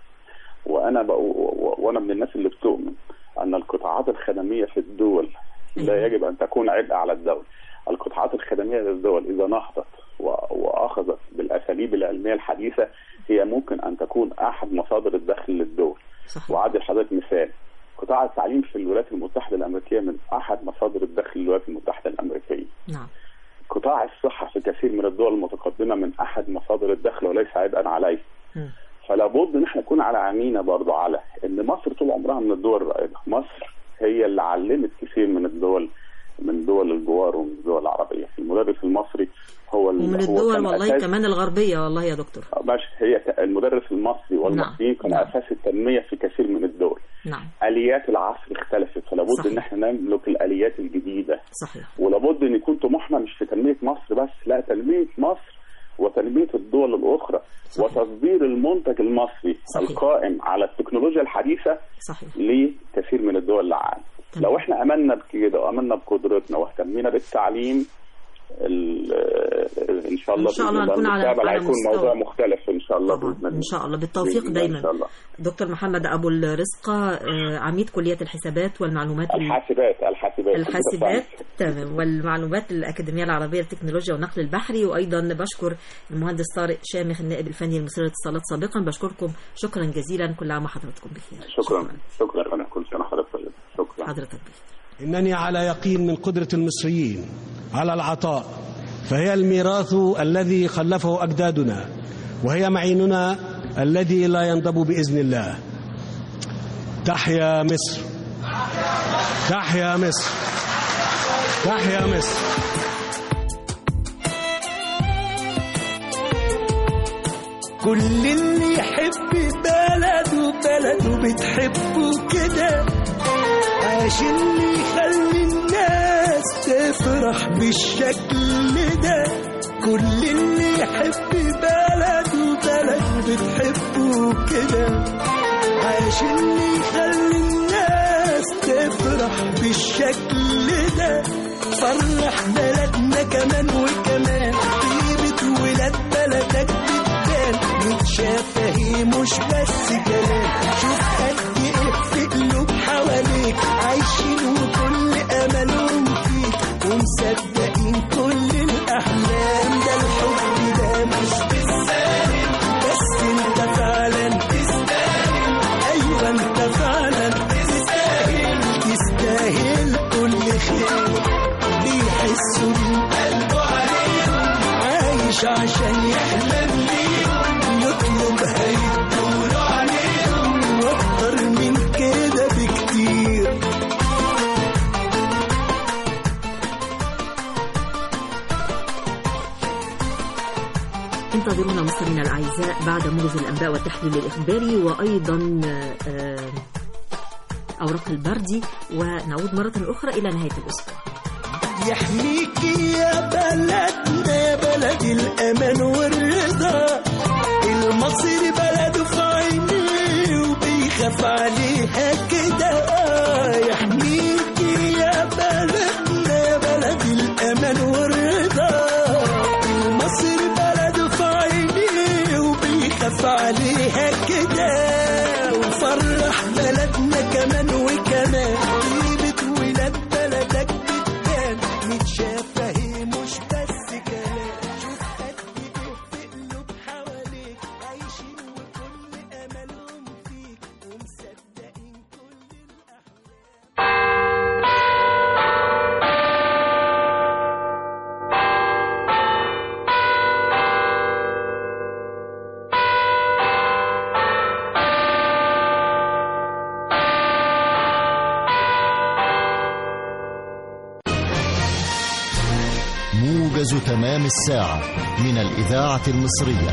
وانا من الناس اللي بتؤمن ان القطاعات الخدميه في الدول لا يجب ان تكون عبء على الدوله. القطاعات الخدميه للدول اذا نهضت واخذت بالاساليب العلميه الحديثه هي ممكن ان تكون احد مصادر الدخل للدول. وعادي لحضرتك مثال، قطاع التعليم في الولايات المتحده الامريكيه من احد مصادر الدخل للولايات المتحده الامريكيه. نعم. قطاع الصحه في كثير من الدول المتقدمه من احد مصادر الدخل وليس عبئا عليه. فلا بد ان احنا نكون على عينينا برضه على ان مصر طول عمرها من الدول الرائده. مصر هي اللي علمت كثير من الدول الجوار ومن الدول العربيه. المدرس المصري هو ومن الدول والله كمان الغربيه والله يا دكتور. ماشي. هي المدرس المصري والمصريين كانوا اساس التنميه في كثير من الدول. نعم. اليات العصر اختلفت، فلابد ان احنا نملك الاليات الجديده. صحيح. ولابد ان يكون طموحنا مش في تنميه مصر بس، لا، تنميه مصر وتنميه الدول الاخرى. صحيح. وتصدير المنتج المصري. صحيح. القائم على التكنولوجيا الحديثه. صحيح. لكثير من الدول العالم. لو احنا امنا بكده وامنا بقدرتنا واهتمينا بالتعليم، ان شاء الله نكون على هيكون موضوع مختلف ان شاء الله باذن الله. ان شاء الله بالتوفيق دايما إن شاء الله. دكتور محمد ابو الرزق، عميد كليه الحسابات والمعلومات الحاسبات تمام والمعلومات الاكاديميه العربيه للتكنولوجيا والنقل البحري. وايضا بشكر المهندس طارق شامخ النائب الفني لمصير الاتصالات سابقا. بشكركم شكرا جزيلا، كل عام وحضراتكم بخير. شكرا انا كل سنه حضرتك طيب. شكرا حضرتك بخير. إنني على يقين من قدرة المصريين على العطاء، فهي الميراث الذي خلفه أجدادنا، وهي معيننا الذي لا ينضب بإذن الله. تحيا مصر، تحيا مصر، تحيا مصر. كل اللي يحب بلده بتحبه كده، عشان يخلي الناس تفرح بالشكل ده. كل اللي يحب بلده بتحبه كده، عشان يخلي الناس تفرح بالشكل ده. فرح بلدنا كمان وكمان، طيبة ولاد بلدك بتبان، متشافة هي مش بس كلام. شوف قد ايه في قلوب حواليك عايشين وكل املهم فيك، ومصدقين كل الاحلام. ده الحب ده مش بالساهل، بس انت فعلا تستاهل. ايوه انت فعلا تستاهل، تستاهل كل خير. بيحسوا بالقلب عليهم، عايش عشان يحلم ليهم، يطلب هيدور عليهم، واكتر من كده بكتير. انتظرونا مستمعينا الاعزاء بعد موجز الانباء والتحليل الاخباري وايضا اوراق البردي، ونعود مره اخرى الى نهايه الاسبوع. يحميك يا بلدنا يا بلد الأمان والرضا، المصري بلده في عينيه وبيخاف عليها كده. يحميك يا بلدنا يا بلد الأمان والرضا، المصري بلده في عينيه وبيخاف عليها كده. وفرح بلدنا كمان وكمان، طيبة ولاد بلدك متشافة هي مش بس كلام. شوف قد ايه في قلوب حواليك عايشين وكل املهم فيك، ومصدقين كل موجز تمام الساعة من الإذاعة المصرية.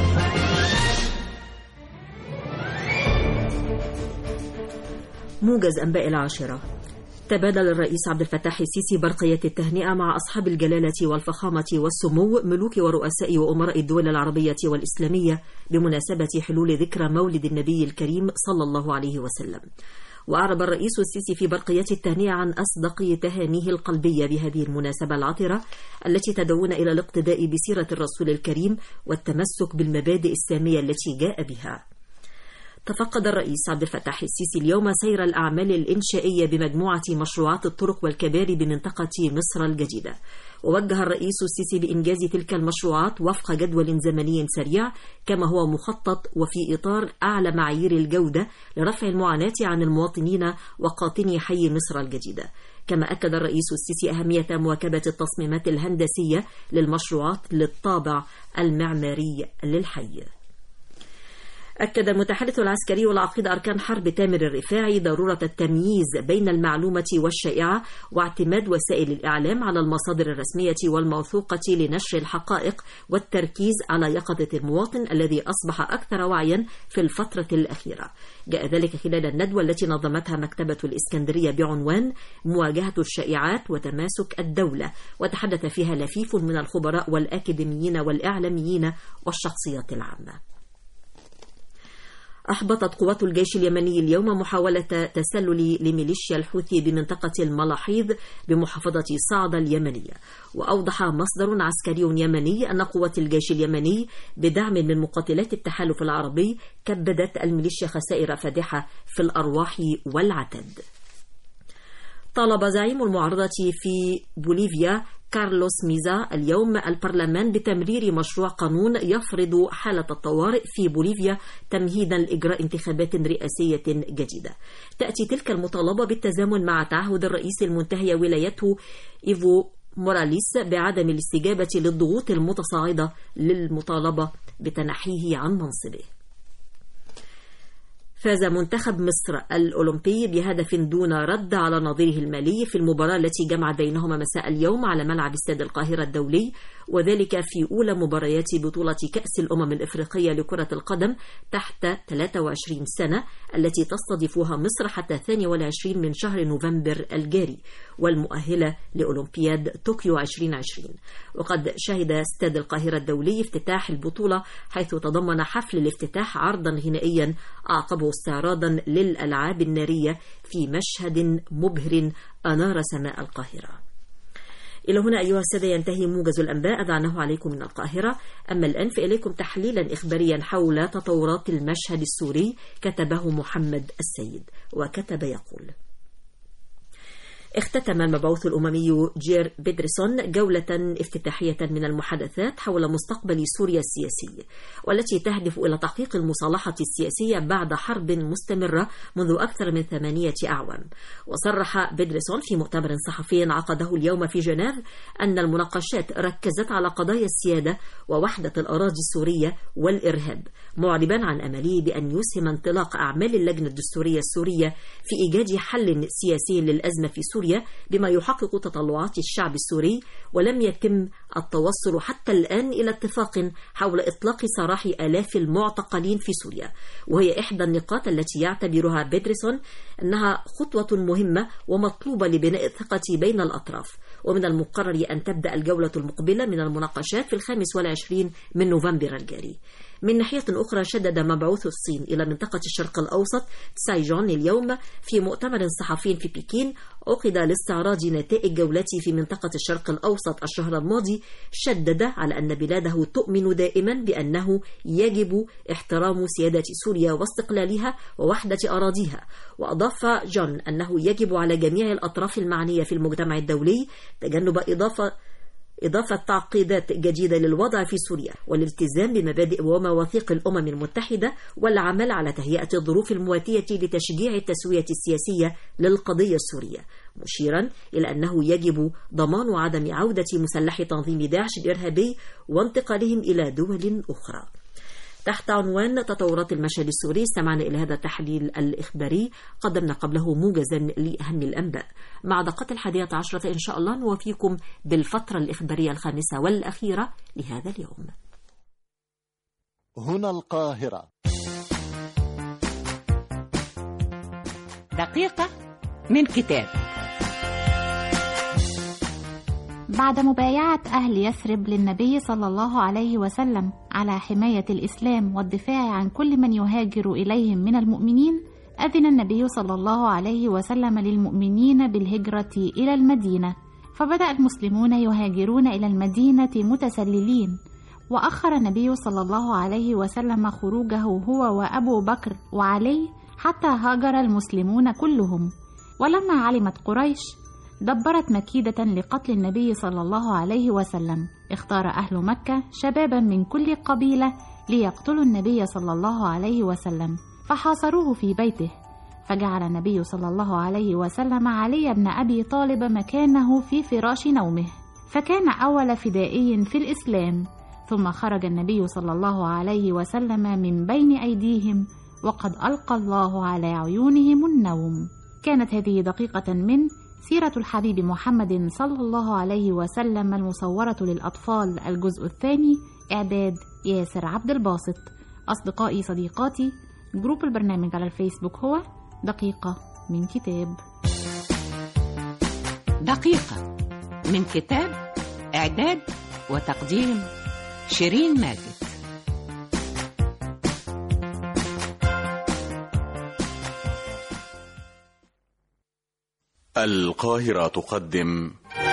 موجز أنباء العاشرة. تبادل الرئيس عبد الفتاح السيسي برقية التهنئة مع أصحاب الجلالة والفخامة والسمو ملوك ورؤساء وأمراء الدول العربية والإسلامية بمناسبة حلول ذكرى مولد النبي الكريم صلى الله عليه وسلم. وأعرب الرئيس السيسي في برقية التهنئة عن أصدق تهانيه القلبية بهذه المناسبة العطرة التي تدعونا إلى الاقتداء بسيرة الرسول الكريم والتمسك بالمبادئ السامية التي جاء بها. تفقد الرئيس عبد الفتاح السيسي اليوم سير الأعمال الإنشائية بمجموعة مشروعات الطرق والكباري بمنطقة مصر الجديدة، ووجه الرئيس السيسي بإنجاز تلك المشروعات وفق جدول زمني سريع كما هو مخطط وفي إطار أعلى معايير الجودة لرفع المعاناة عن المواطنين وقاطني حي مصر الجديدة. كما أكد الرئيس السيسي أهمية مواكبة التصميمات الهندسية للمشروعات للطابع المعماري للحي. أكد المتحدث العسكري والعقيد أركان حرب تامر الرفاعي ضرورة التمييز بين المعلومة والشائعة واعتماد وسائل الإعلام على المصادر الرسمية والموثوقة لنشر الحقائق والتركيز على يقظة المواطن الذي أصبح أكثر وعيا في الفترة الأخيرة. جاء ذلك خلال الندوة التي نظمتها مكتبة الإسكندرية بعنوان مواجهة الشائعات وتماسك الدولة، وتحدث فيها لفيف من الخبراء والأكاديميين والإعلاميين والشخصيات العامة. أحبطت قوات الجيش اليمني اليوم محاولة تسلل لميليشيا الحوثي بمنطقة الملاحيض بمحافظة صعدة اليمنية. وأوضح مصدر عسكري يمني أن قوات الجيش اليمني بدعم من مقاتلات التحالف العربي كبدت الميليشيا خسائر فادحة في الأرواح والعتاد. طالب زعيم المعارضة في بوليفيا كارلوس ميزا اليوم البرلمان بتمرير مشروع قانون يفرض حالة الطوارئ في بوليفيا تمهيدا لإجراء انتخابات رئاسية جديدة. تأتي تلك المطالبة بالتزامن مع تعهد الرئيس المنتهي ولايته إيفو موراليس بعدم الاستجابة للضغوط المتصاعدة للمطالبة بتنحيه عن منصبه. فاز منتخب مصر الأولمبي بهدف دون رد على نظيره المالي في المباراة التي جمعت بينهما مساء اليوم على ملعب استاد القاهرة الدولي، وذلك في أولى مباريات بطولة كأس الأمم الإفريقية لكرة القدم تحت 23 سنة التي تستضيفها مصر حتى 22 من شهر نوفمبر الجاري، والمؤهلة لأولمبياد طوكيو 2020. وقد شهد استاد القاهرة الدولي افتتاح البطولة، حيث تضمن حفل الافتتاح عرضا غنائيا أعقبه استعراضا للألعاب النارية في مشهد مبهر أنار سماء القاهرة. إلى هنا أيها السادة ينتهي موجز الأنباء أذعناه عليكم من القاهرة. أما الآن فإليكم تحليلا إخباريا حول تطورات المشهد السوري كتبه محمد السيد، وكتب يقول: اختتم المبعوث الأممي جير بيدرسون جولة افتتاحية من المحادثات حول مستقبل سوريا السياسي، والتي تهدف إلى تحقيق المصالحة السياسية بعد حرب مستمرة منذ أكثر من 8 أعوام. وصرح بيدرسون في مؤتمر صحفي عقده اليوم في جنيف أن المناقشات ركزت على قضايا السيادة ووحدة الأراضي السورية والإرهاب، معربا عن أمله بأن يسهم انطلاق أعمال اللجنة الدستورية السورية في إيجاد حل سياسي للأزمة في سوريا بما يحقق تطلعات الشعب السوري. ولم يتم التوصل حتى الآن إلى اتفاق حول إطلاق سراح آلاف المعتقلين في سوريا، وهي إحدى النقاط التي يعتبرها بيدرسون أنها خطوة مهمة ومطلوبة لبناء الثقة بين الأطراف. ومن المقرر أن تبدأ الجولة المقبلة من المناقشات في 25 من نوفمبر الجاري. من ناحية أخرى، شدد مبعوث الصين إلى منطقة الشرق الأوسط تساي جون اليوم في مؤتمر صحفي في بكين عقد لاستعراض نتائج جولته في منطقة الشرق الأوسط الشهر الماضي، شدد على أن بلاده تؤمن دائما بأنه يجب احترام سيادة سوريا واستقلالها ووحدة أراضيها. وأضاف جون أنه يجب على جميع الأطراف المعنية في المجتمع الدولي تجنب إضافة تعقيدات جديدة للوضع في سوريا، والالتزام بمبادئ ومواثيق الأمم المتحدة، والعمل على تهيئة الظروف المواتية لتشجيع التسوية السياسية للقضية السورية، مشيرا إلى أنه يجب ضمان عدم عودة مسلحي تنظيم داعش الإرهابي وانتقالهم إلى دول أخرى. تحت عنوان تطورات المشهد السوري استمعنا إلى هذا التحليل الإخباري، قدمنا قبله موجزا لأهم الأنباء. مع دقات 11 إن شاء الله نوافيكم بالفترة الإخبارية الخامسة والأخيرة لهذا اليوم. هنا القاهرة. دقيقة من كتاب. بعد مبايعة أهل يثرب للنبي صلى الله عليه وسلم على حماية الإسلام والدفاع عن كل من يهاجر إليهم من المؤمنين، أذن النبي صلى الله عليه وسلم للمؤمنين بالهجرة إلى المدينة، فبدأ المسلمون يهاجرون إلى المدينة متسللين. وأخر النبي صلى الله عليه وسلم خروجه هو وأبو بكر وعلي حتى هاجر المسلمون كلهم. ولما علمت قريش دبرت مكيدة لقتل النبي صلى الله عليه وسلم، اختار أهل مكة شبابا من كل قبيلة ليقتلوا النبي صلى الله عليه وسلم، فحاصروه في بيته، فجعل النبي صلى الله عليه وسلم علي بن أبي طالب مكانه في فراش نومه، فكان أول فدائي في الإسلام. ثم خرج النبي صلى الله عليه وسلم من بين أيديهم وقد ألقى الله على عيونهم النوم. كانت هذه دقيقة من سيرة الحبيب محمد صلى الله عليه وسلم المصورة للأطفال، الجزء الثاني، إعداد ياسر عبد الباسط. أصدقائي صديقاتي، جروب البرنامج على الفيسبوك هو دقيقة من كتاب. دقيقة من كتاب، إعداد وتقديم شيرين ماجد. القاهرة تقدم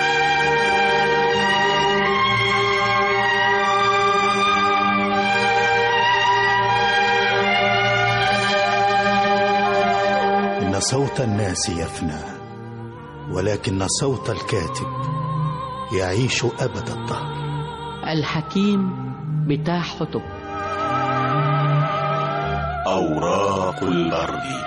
إن صوت الناس يفنى، ولكن صوت الكاتب يعيش أبد الدهر. الحكيم بتاع حطب. أوراق البرد.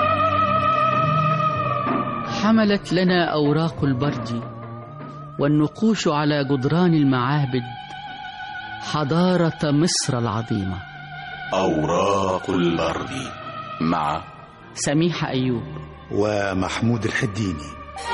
حملت لنا أوراق البرد والنقوش على جدران المعابد حضارة مصر العظيمة. أوراق البرد مع سميحة أيوب ومحمود الحديني.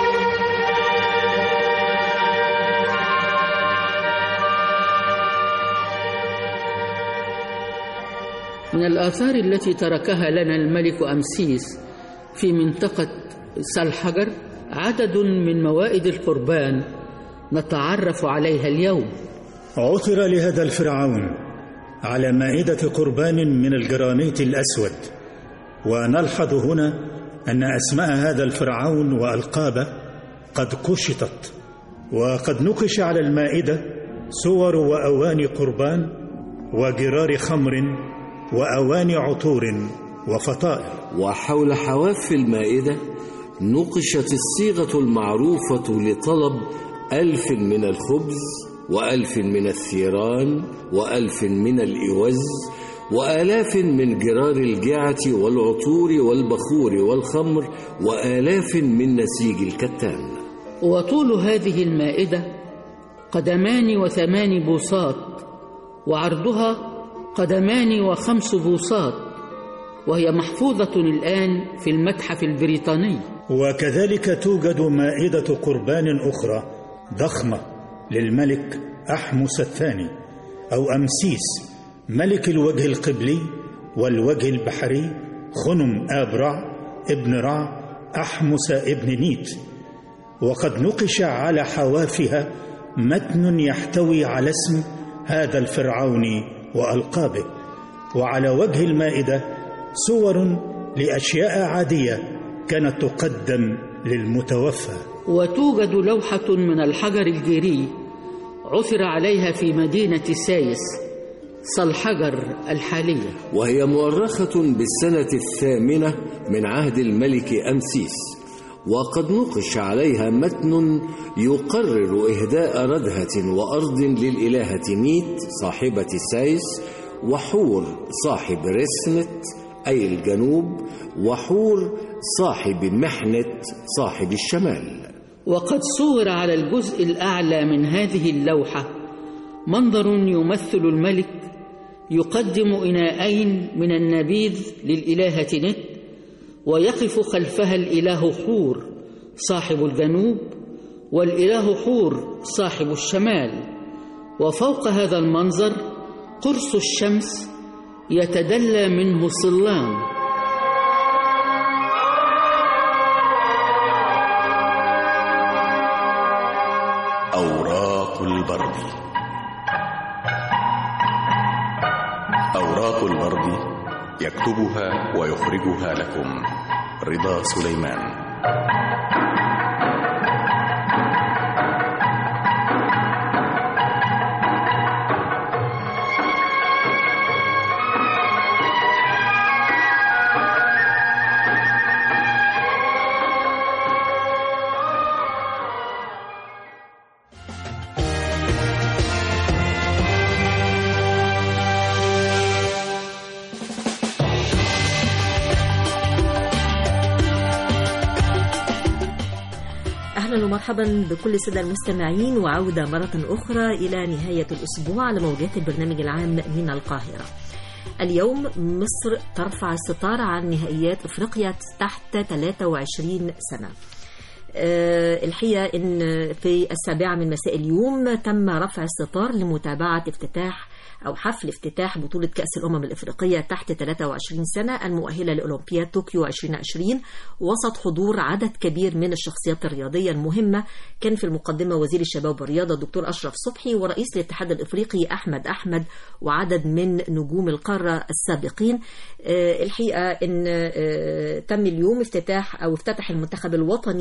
من الآثار التي تركها لنا الملك أمسيس في منطقة سلحجر عدد من موائد القربان نتعرف عليها اليوم. عثر لهذا الفرعون على مائدة قربان من الجرانيت الأسود، ونلحظ هنا أن أسماء هذا الفرعون وألقابه قد كشطت، وقد نقش على المائدة صور وأواني قربان وجرار خمر وأواني عطور وفطائر. وحول حواف المائدة نقشت الصيغة المعروفة لطلب 1000 من الخبز و1000 من الثيران و1000 من الإوز وآلاف من جرار الجعة والعطور والبخور والخمر وآلاف من نسيج الكتان. وطول هذه المائدة 8 بوصات، وعرضها 5 بوصات، وهي محفوظة الآن في المتحف البريطاني. وكذلك توجد مائدة قربان أخرى ضخمة للملك أحمس الثاني أو أمسيس، ملك الوجه القبلي والوجه البحري، خنم آب رع ابن رع أحمس ابن نيت. وقد نقش على حوافها متن يحتوي على اسم هذا الفرعون وألقابه، وعلى وجه المائدة صور لأشياء عادية كانت تقدم للمتوفى. وتوجد لوحة من الحجر الجيري عثر عليها في مدينة سايس سلحجر الحالية، وهي مؤرخة بالسنة 8 من عهد الملك أمسيس، وقد نقش عليها متن يقرر إهداء ردهة وأرض للإلهة نيت صاحبة سايس، وحور صاحب رسنت أي الجنوب، وحور صاحب محنت صاحب الشمال. وقد صور على الجزء الأعلى من هذه اللوحة منظر يمثل الملك يقدم إناءين من النبيذ للإلهة نت، ويقف خلفها الإله حور صاحب الجنوب والإله حور صاحب الشمال، وفوق هذا المنظر قرص الشمس يتدلى منه صلان. أوراق البرد. أوراق البرد يكتبها ويخرجها لكم رضا سليمان. أهلا ومرحبا بكل السادة المستمعين، وعودة مرة أخرى إلى نهاية الأسبوع على موجات البرنامج العام من القاهرة. اليوم مصر ترفع الستار عن نهائيات أفريقيا تحت 23 سنة. الحقيقة إن في 7 من مساء اليوم تم رفع الستار لمتابعة افتتاح أو حفل افتتاح بطولة كأس الأمم الإفريقية تحت 23 سنة المؤهلة لأولمبياد طوكيو 2020 وسط حضور عدد كبير من الشخصيات الرياضية المهمة. كان في المقدمة وزير الشباب والرياضة الدكتور أشرف صبحي ورئيس الاتحاد الإفريقي أحمد وعدد من نجوم القارة السابقين. الحقيقة إن تم اليوم افتتح المنتخب الوطني الأولمبي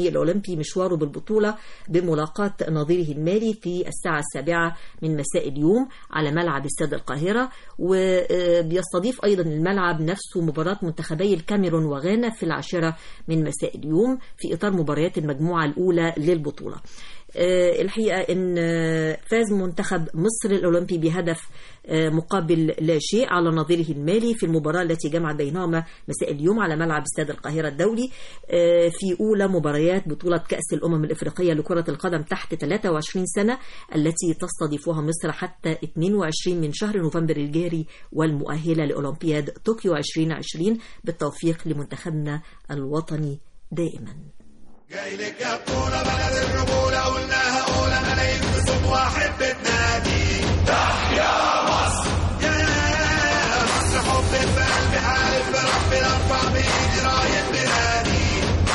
الأولمبي مشواره بالبطولة بملاقاة نظيره المالي في 7:07 من مساء اليوم على ملعب استاد القاهرة. وبيستضيف أيضا الملعب نفسه مباراة منتخبي الكاميرون وغانا في 10 من مساء اليوم في إطار مباريات المجموعة الأولى للبطولة. الحقيقة أن فاز منتخب مصر الأولمبي بهدف مقابل لا شيء على نظيره المالي في المباراة التي جمعت بينهما مساء اليوم على ملعب استاد القاهرة الدولي في أولى مباريات بطولة كأس الأمم الإفريقية لكرة القدم تحت 23 سنة التي تستضيفها مصر حتى 22 من شهر نوفمبر الجاري، والمؤهلة لأولمبياد طوكيو 2020 بالتوفيق لمنتخبنا الوطني دائما. جاي لك يا بطولة بلد الرجولة، قلناها أولى ملايين بصوت واحد بتنادي تحيا مصر. يا مصر حبك في قلبي، حالف بربي الأربع بإيدي رايح بلادي.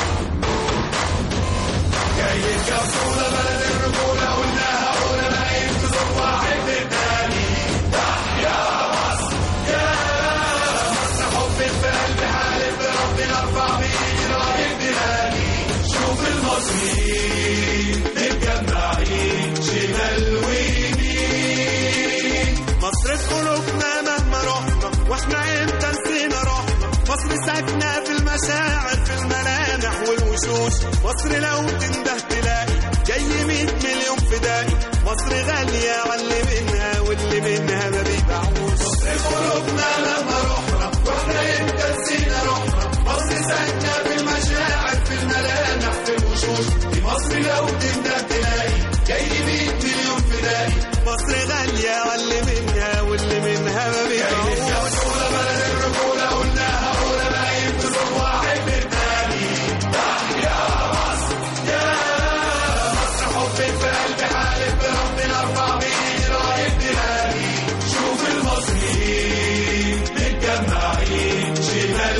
جاي لك يا بطولة بلد الرجولة، قلناها أولى ملايين بصوت واحد بتنادي تحيا مصر. يا مصر حبك في قلبي، حالف بربي الأربع بإيدي رايح بلادي. شوف المصريين متجمعين شمال ويمين، مصر في قلوبنا مهما رحنا، واحنا امتى نسينا روحنا. مصر ساكنة في المشاعر، في الملامح والوشوش. مصر لو تنده تلاقي جاي 100 مليون فدائي. مصر غالية على منها واللي منها ما بيبيعوش. مصر في قلوبنا مهما رحنا، واحنا امتى نسينا روحنا. مصر ساكنة في المشاعر، في الملامح في الوشوش. دي مصر لو تنده تلاقي جاي 100 مليون فدائي. مصر غالية على منها واللي منها ما بيبيعوش. يا بطولة بلد الرجولة، قلناها أولى ملايين بصوت واحد بتنادي تحيا مصر. يا مصر حبك في قلبي، حالف بربي الأربع بإيدي رايح بلادي. شوف المصريين متجمعين شمال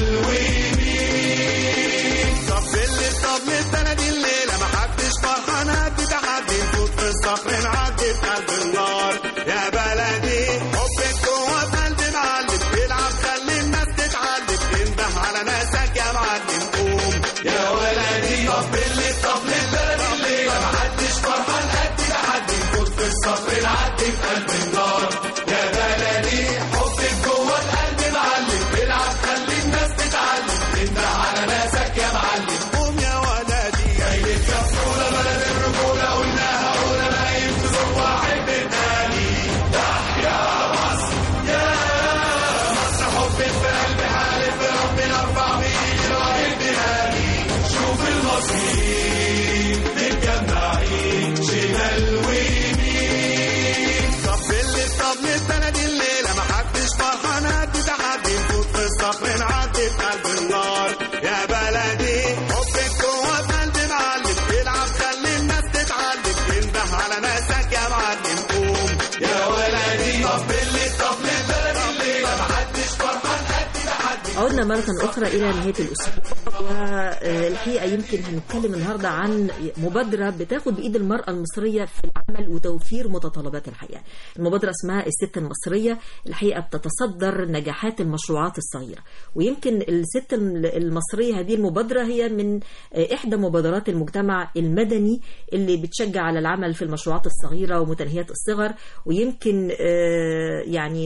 ويمين. طب للبلد الليلة محدش فرحان قد تحدي، نفوت في الصخر نعدي في قلب النار. يا بلدي حبك جوه في قلبي معلم، بيلعب خلي الناس تتعلم. تنده على ناسك يا معلم قوم يا ولدي. طب للبلد الليلة محدش فرحان قد تحدي، نفوت في الصخر نعدي في قلب النار. يا بلدي حبك جوه في قلبي معلم، بيلعب خلي الناس تتعلم. تنده على ناسك يا معلم قوم يا ولدي. جاي لك يا بطولة بلد الرجولة، قلناها أولى ملايين بصوت واحد بتنادي تحيا مصر. يا مصر حبك في قلبي، حالف بربي الأربع بإيدي رايح بلادي. شوف المصريين متجمعين شمال ويمين. طب للبلد الليلة محدش فرحان قد تحدي، نفوت في الصخر نعدي في قلب النار. يا بلدي حبك جوه في قلبي معلم، بيلعب خلي الناس تتعلم. تنده على ناسك يا معلم قوم يا ولدي. طب للبلد الليلة محدش فرحان قد تحدي. عدنا مرة أخرى إلى نهاية الأسبوع، والحقيقة يمكن هنتكلم النهاردة عن مبادرة بتاخد بإيد المرأة المصرية في العمل وتوفير متطلبات الحياة. المبادرة اسمها الست المصرية، الحقيقة بتتصدر نجاحات المشروعات الصغيرة. ويمكن الست المصرية هذه المبادرة هي من إحدى مبادرات المجتمع المدني اللي بتشجع على العمل في المشروعات الصغيرة ومتناهية الصغر. ويمكن يعني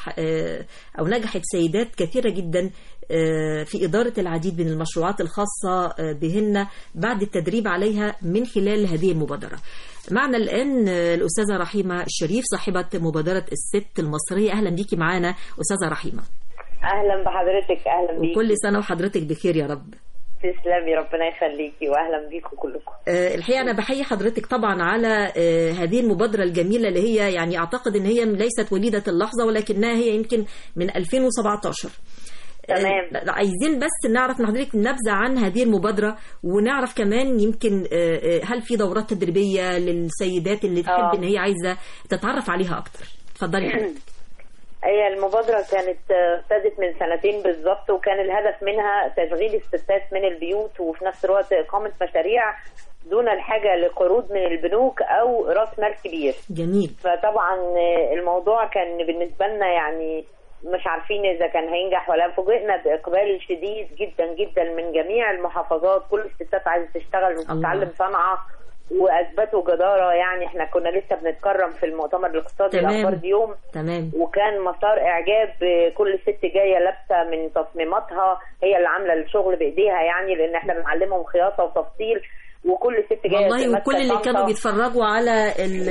نجحت سيدات كثيرة جدا في إدارة العديد من المشروعات الخاصة بهن بعد التدريب عليها من خلال هذه المبادرة. معنا الآن الأستاذة رحيمة الشريف صاحبة مبادرة الست المصرية. أهلا بيكي معنا أستاذة رحيمة. أهلا بحضرتك. أهلا بيكي. وكل سنة وحضرتك بخير يا رب. تسلمي، ربنا يخليكي، واهلا بيكم كلكم. الحقيقه انا بحيي حضرتك طبعا على هذه المبادره الجميله اللي هي يعني اعتقد ان هي ليست وليده اللحظه، ولكنها هي يمكن من 2017. تمام. عايزين بس نعرف من حضرتك نبذه عن هذه المبادره، ونعرف كمان يمكن هل في دورات تدريبيه للسيدات اللي تحب ان هي عايزه تتعرف عليها اكتر. اتفضلي حضرتك. هي المبادرة كانت ابتدت من 2 سنين بالظبط، وكان الهدف منها تشغيل الستات من البيوت، وفي نفس الوقت إقامة مشاريع دون الحاجة لقروض من البنوك أو رأس مال كبير. جميل. فطبعا الموضوع كان بالنسبة لنا يعني مش عارفين اذا كان هينجح ولا. فوجئنا باقبال شديد جدا جدا من جميع المحافظات، كل الستات عايزه تشتغل وتتعلم صنعه، واثبتوا جداره. يعني احنا كنا لسه بنتكرم في المؤتمر الاقتصادي الاخبار دي يوم، وكان مسار اعجاب، كل ست جايه لابسه من تصميماتها، هي اللي عامله الشغل بايديها، يعني لان احنا بنعلمهم خياطه وتفصيل، وكل ست جايه والله. وكل اللي كانوا بيتفرجوا على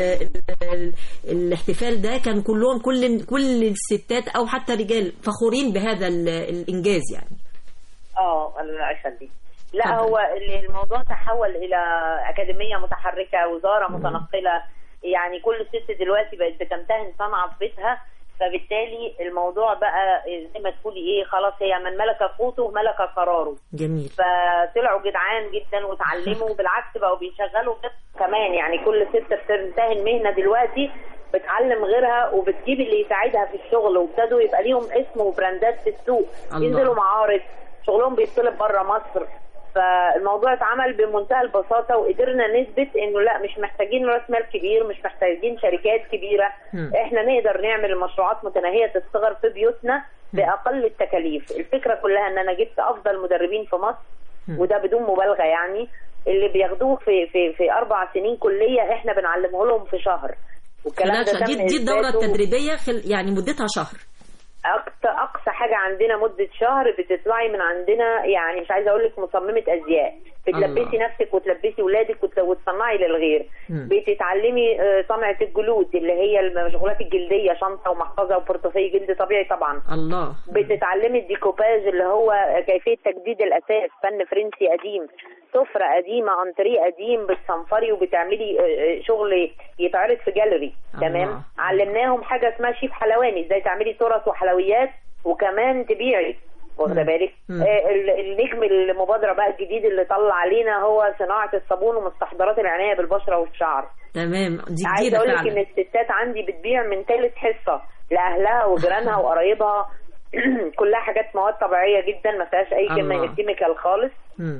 الاحتفال ده كان كلهم كل الستات او حتى رجال فخورين بهذا الانجاز يعني. الله يخليك. لا هو الموضوع تحول الى اكاديميه متحركه، وزاره متنقله، يعني كل ست دلوقتي بقت بتمتهن صنعه في بيتها، فبالتالي الموضوع بقى زي ما تقولي ايه، خلاص هي من ملك قوته ملك قراره. جميل. فطلعوا جدعان جدا وتعلموا، وبالعكس بقوا بيشغلوا كمان، يعني كل ست بتمتهن مهنه دلوقتي بتعلم غيرها وبتجيب اللي يساعدها في الشغل، وابتدوا يبقى ليهم اسم وبراندات في السوق، ينزلوا معارض، شغلهم بيطلب بره مصر. فالموضوع اتعمل بمنتهى البساطة، وقدرنا نثبت انه لا، مش محتاجين راس مال كبير، مش محتاجين شركات كبيرة. احنا نقدر نعمل مشروعات متناهية الصغر في بيوتنا بأقل التكاليف. الفكرة كلها ان انا جبت افضل مدربين في مصر، وده بدون مبالغة، يعني اللي بياخدوه في 4 سنين كلية احنا بنعلمه لهم في شهر. والكلام ده دي الدورة التدريبية يعني مدتها شهر. اقصى حاجه عندنا مده شهر. بتطلعي من عندنا يعني مش عايزه اقول لك مصممه ازياء، بتلبسي نفسك وتلبسي ولادك وتصنعي للغير. بتتعلمي صنعه الجلود اللي هي المشغولات الجلديه، شنطه ومحفظه وبورتفيه جلد طبيعي طبعا. الله. بتتعلمي الديكوباج اللي هو كيفيه تجديد الاساس، فن فرنسي قديم، سفرة قديمة، انتريه قديم، بتصنفري وبتعملي شغل يتعرض في جاليري. تمام. علمناهم حاجة اسمها شيف حلواني، ازاي تعملي تورت وحلويات وكمان تبيعي، واخده بالك. النجم المبادرة بقى الجديد اللي طلع علينا هو صناعة الصابون ومستحضرات العناية بالبشرة والشعر. تمام. دي عايزة اقول لك ان الستات عندي بتبيع من 3 حصة لاهلها وجيرانها وقرايبها. كلها حاجات مواد طبيعية جدا، ما فيهاش اي كيميكال خالص.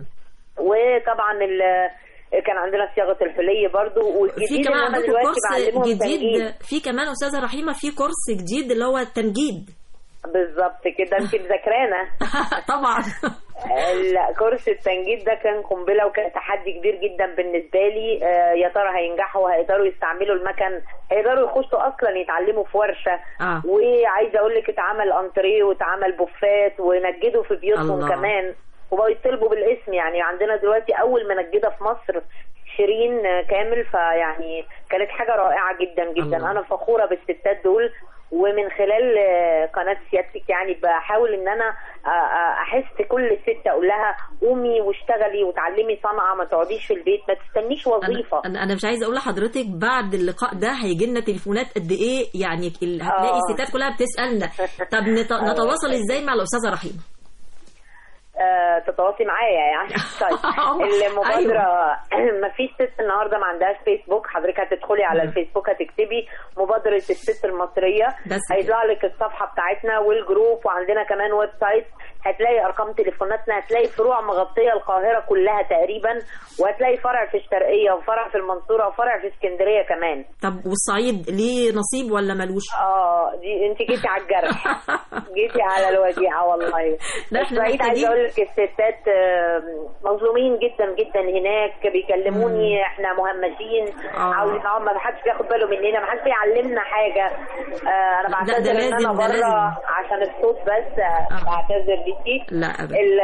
وطبعا كان عندنا صياغه الحلي برضو، والجديد في كمان عندكم كورس جديد. في كمان استاذه رحيمه في كورس جديد اللي هو التنجيد. بالظبط كده، انت مذاكرانا. طبعا. لا، كورس التنجيد ده كان قنبله وكان تحدي كبير جدا بالنسبه لي. يا ترى هينجحوا، هيقدروا يستعملوا المكن، هيقدروا يخشوا اصلا يتعلموا في ورشه. وعايزه اقول لك اتعمل انتريه واتعمل بوفات ونجدوا في بيوتهم كمان، وبقوا يطلبوا بالاسم. يعني عندنا دلوقتي اول منجده في مصر شيرين كامل، فيعني كانت حاجه رائعه جدا جدا. انا فخوره بالستات دول، ومن خلال قناه سيادتك يعني بحاول ان انا احس كل ست اقول لها قومي واشتغلي وتعلمي صنعه، ما تقعديش في البيت، ما تستنيش وظيفه. انا مش عايزه اقول لحضرتك بعد اللقاء ده هيجي لنا تليفونات قد ايه، يعني هتلاقي الستات كلها بتسالنا طب نتواصل ازاي مع الاستاذه رحيمه؟ تتواصلي معايا يعني. طيب المبادرة ما فيش ست النهارده ما عندهاش فيسبوك. حضرتك هتدخلي على الفيسبوك هتكتبي مبادرة الست المصرية، هيطلع لك الصفحة بتاعتنا والجروب، وعندنا كمان ويب سايت، هتلاقي ارقام تليفوناتنا، هتلاقي فروع مغطية القاهرة كلها تقريبا، وهتلاقي فرع في الشرقية وفرع في المنصورة وفرع في اسكندرية كمان. طب والصعيد ليه نصيب ولا ملوش؟ دي انت جيتي على الجرح. جيتي على الوجيعة والله. الصعيد عايزة اقول لك الستات مظلومين جدا جدا هناك، بيكلموني احنا مهمشين، عاوزين ما حدش بياخد باله مننا، ما حدش بيعلمنا حاجه. انا بعتذر ان انا بره عشان الصوت، بس بعتذر ليكي. لا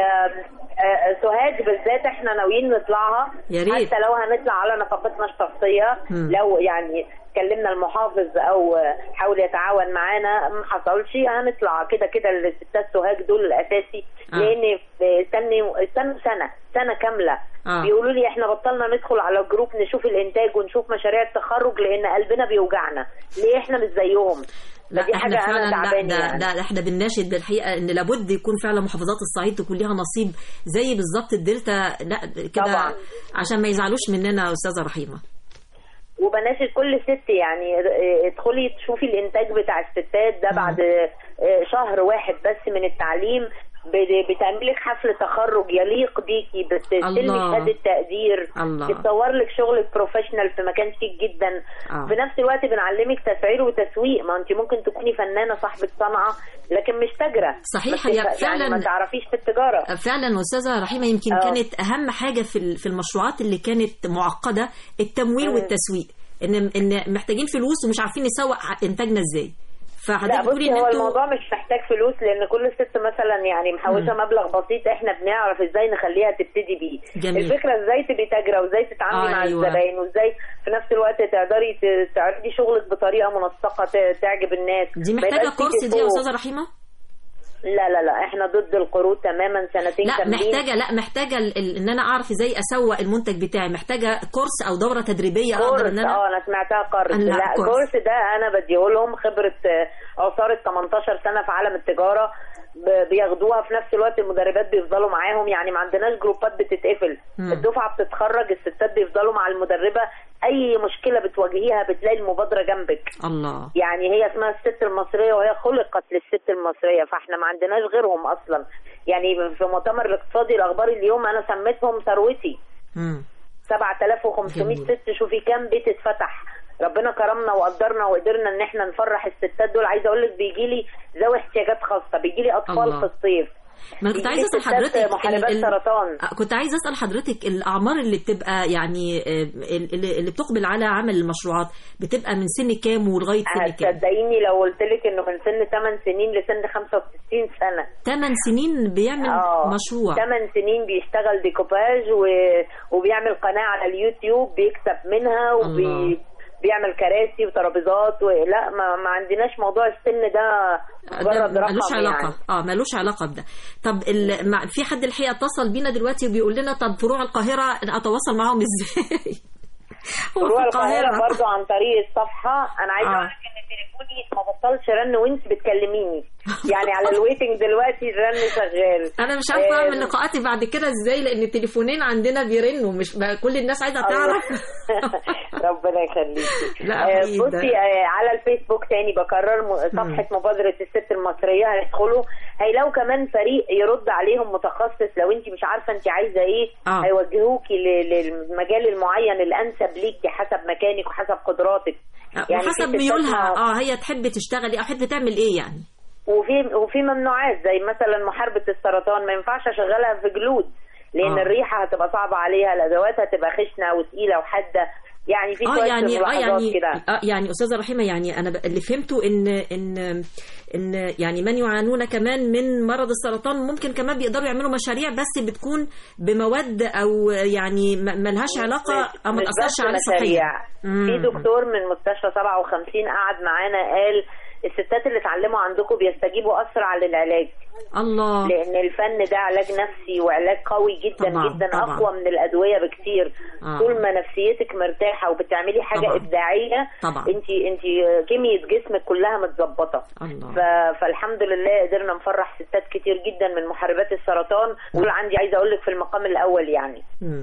سوهاج بالذات احنا ناويين نطلعها، حتى لو هنطلع على نفقتنا الشخصيه. لو يعني كلمنا المحافظ او حاول يتعاون معانا، ما حصلش هنطلع كده كده. الستات سوهاج دول الاساسي، لان استنوا سنه كامله بيقولوا لي احنا بطلنا ندخل على الجروب نشوف الانتاج ونشوف مشاريع التخرج لان قلبنا بيوجعنا. ليه احنا مش زيهم؟ لا احنا فعلا ده احنا بنناشد بالحقيقه ان لابد يكون فعلا محافظات الصعيد تكون ليها نصيب زي بالظبط الدلتا، لا كده عشان ما يزعلوش مننا يا استاذه رحيمه. وبناشد كل ست يعني ادخلي تشوفي الانتاج بتاع الستات ده بعد شهر واحد بس من التعليم، بتعمل لك حفل تخرج يليق بيكي، بتستلمي شهاده تقدير، بتصور لك شغلك بروفيشنال في مكان شيك جدا. في نفس الوقت بنعلمك تسعير وتسويق، ما انت ممكن تكوني فنانه صاحبه صنعه لكن مش تاجره. صحيح، هي فعلا يعني ما تعرفيش في التجاره. فعلا استاذه رحيمه، يمكن كانت اهم حاجه في المشروعات اللي كانت معقده التمويل والتسويق، ان محتاجين فلوس ومش عارفين نسوق انتاجنا ازاي. لا بصي، هو الموضوع مش محتاج فلوس، لان كل ست مثلا يعني محوشه مبلغ بسيط احنا بنعرف ازاي نخليها تبتدي بيه. جميل. الفكره ازاي تبقي تاجره وازاي تتعاملي مع الزباين وازاي في نفس الوقت تقدري تعرضي شغلك بطريقه منسقه تعجب الناس. دي محتاجه كورس دي يا استاذه رحيمه؟ لا احنا ضد القروض تماما. سنتين كاملين. محتاجه ان انا اعرف ازاي اسوق المنتج بتاعي. محتاجه كورس او دوره تدريبيه اقدر ان انا انا سمعتها قرض. لا كورس ده انا بديه لهم خبره عصاره 18 سنه في عالم التجاره بياخدوها. في نفس الوقت المدربات بيفضلوا معاهم، يعني ما عندناش جروبات بتتقفل. الدفعه بتتخرج، الستات بيفضلوا مع المدربه، اي مشكله بتواجهيها بتلاقي المبادره جنبك. الله. يعني هي اسمها الست المصريه وهي خلقت للست المصريه، فاحنا ما عندناش غيرهم اصلا. يعني في مؤتمر الاقتصادي الاخبار اليوم انا سميتهم ثروتي. 7500 ست، شوفي كام بيت اتفتح. ربنا كرمنا وقدرنا وقدرنا ان احنا نفرح الستات دول. عايزه اقول لك بيجي لي ذوي احتياجات خاصه، بيجي لي اطفال الله. في الصيف. ما كنت عايزه اسال حضرتك محاربات سرطان. كنت عايزه اسال حضرتك الاعمار اللي بتبقى يعني اللي بتقبل على عمل المشروعات بتبقى من سن كام ولغايه سن كام؟ صدقيني لو قلت لك انه من سن 8 سنين لسن 65 سنه. 8 سنين بيعمل مشروع. 8 سنين بيشتغل ديكوباج وبيعمل قناه على اليوتيوب بيكسب منها بيعمل كراسي وترابيزات لا ما عندناش موضوع السن ده مجرد رقم. ملوش علاقه يعني. ملوش علاقه بده. طب في حد الحقيقه اتصل بينا دلوقتي وبيقول لنا طب فروع القاهره اتواصل معاهم ازاي؟ فروع القاهره برضو عن طريق الصفحه. انا عايزه اقول لك ان تليفوني ما بطلش رن وانت بتكلميني، يعني على الويتنج دلوقتي الرن شغال. انا مش عارفه اعمل لقاءاتي بعد كده ازاي، لان التليفونين عندنا بيرنوا، مش كل الناس عايزه تعرف. ربنا يخليكي. بصي على الفيسبوك تاني بكرر صفحه مبادره الست المصريه، هيدخلوا هيلاقوا كمان فريق يرد عليهم متخصص. لو انت مش عارفه انت عايزه ايه هيوجهوكي للمجال المعين الانسب ليكي حسب مكانك وحسب قدراتك، يعني وحسب ميولها. هي تحب تشتغلي او تحب تعمل ايه يعني. وفي ممنوعات زي مثلا محاربه السرطان، ما ينفعش اشغلها في جلود لان الريحه هتبقى صعبه عليها، الادوات هتبقى خشنه وثقيله وحاده. يعني في شويه ملاحظات كده. يعني استاذه رحيمه، يعني انا اللي فهمته ان يعني من يعانون كمان من مرض السرطان ممكن كمان بيقدروا يعملوا مشاريع بس بتكون بمواد او يعني ملهاش علاقه او ما تاثرش على الصحه. في دكتور من مستشفى 57 قعد معانا قال الستات اللي اتعلموا عندكم بيستجيبوا اسرع للعلاج. الله. لان الفن ده علاج نفسي وعلاج قوي جدا طبعًا جدا طبعًا. اقوى من الادويه بكتير. طول ما نفسيتك مرتاحه وبتعملي حاجه طبعًا. ابداعيه انت كيمياء جسمك كلها متظبطه. فالحمد لله قدرنا نفرح ستات كتير جدا من محاربات السرطان، ودول عندي عايزه اقول لك في المقام الاول يعني.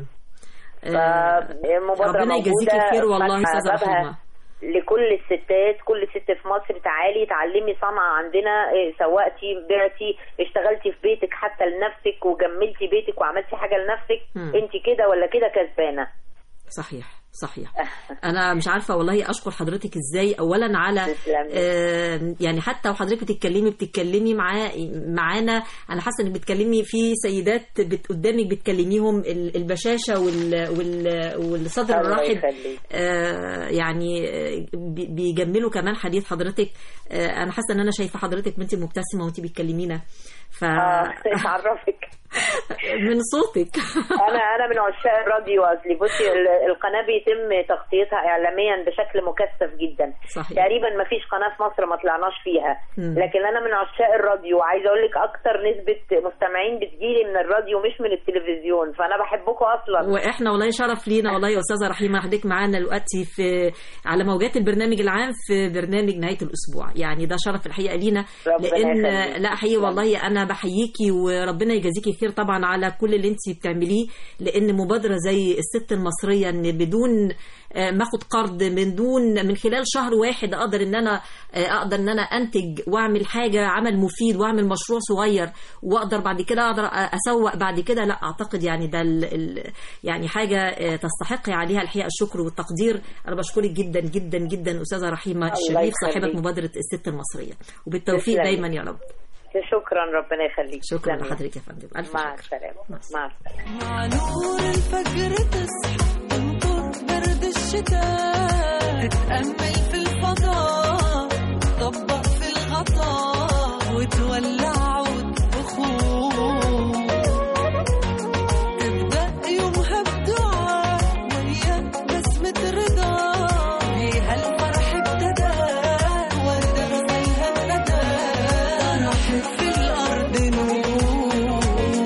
ربنا يجازيك الخير والله استاذه رحيمه. لكل الستات، كل ست في مصر تعالي اتعلمي صنعة عندنا، سوقتي بعتي اشتغلتي في بيتك حتى لنفسك وجملتي بيتك وعملتي حاجة لنفسك، انت كده ولا كده كسبانة. صحيح. انا مش عارفه والله اشكر حضرتك ازاي اولا على يعني حتى وحضرتك بتتكلمي معانا انا حاسه انك بتكلمي في سيدات قدامك بتكلميهم البشاشه والصدر الرحب، يعني بيجملوا كمان حديث حضرتك. انا حاسه ان انا شايفه حضرتك وانت مبتسمه وانت بتكلمينا عرفك من صوتك. انا من عشاق الراديو. اصلي بصي القناه بيتم تغطيتها اعلاميا بشكل مكثف جدا. صحيح. تقريبا ما فيش قناه في مصر ما طلعناش فيها. لكن انا من عشاق الراديو، وعايزه اقول لك اكتر نسبه مستمعين بتجيلي من الراديو مش من التلفزيون، فانا بحبكم اصلا. واحنا والله شرف لينا والله يا استاذه رحيمه حضرتك معانا دلوقتي على موجات البرنامج العام في برنامج نهايه الاسبوع، يعني ده شرف الحقيقه لينا. لان لا حقيقي والله انا بحييكي وربنا يجازيكي خير الخير طبعا على كل اللي انت بتعمليه، لان مبادره زي الست المصريه ان بدون ما اخد قرض، من خلال شهر واحد اقدر ان انا انتج واعمل حاجه، عمل مفيد، واعمل مشروع صغير، واقدر بعد كده اقدر اسوق بعد كده. لا اعتقد يعني ده يعني حاجه تستحق عليها الحقيقه الشكر والتقدير. انا بشكرك جدا جدا جدا استاذه رحيمه الشريف صاحبه مبادره الست المصرية، وبالتوفيق دايما يا رب. شكرا، ربنا يخليك. شكرا لحضرتك يا فندم، الف مع شكر. السلامه. مع السلامه. مع نور الفجر تصحى تنطر برد الشتاء، تتأمل في الفضاء، طبق في الغطاء، وتولع عود بخور، تبدأ يومها بدعاء ويا بسمة رضا، فيها الفرح ابتدى وردة غزلها ندى، راحت في الأرض نور،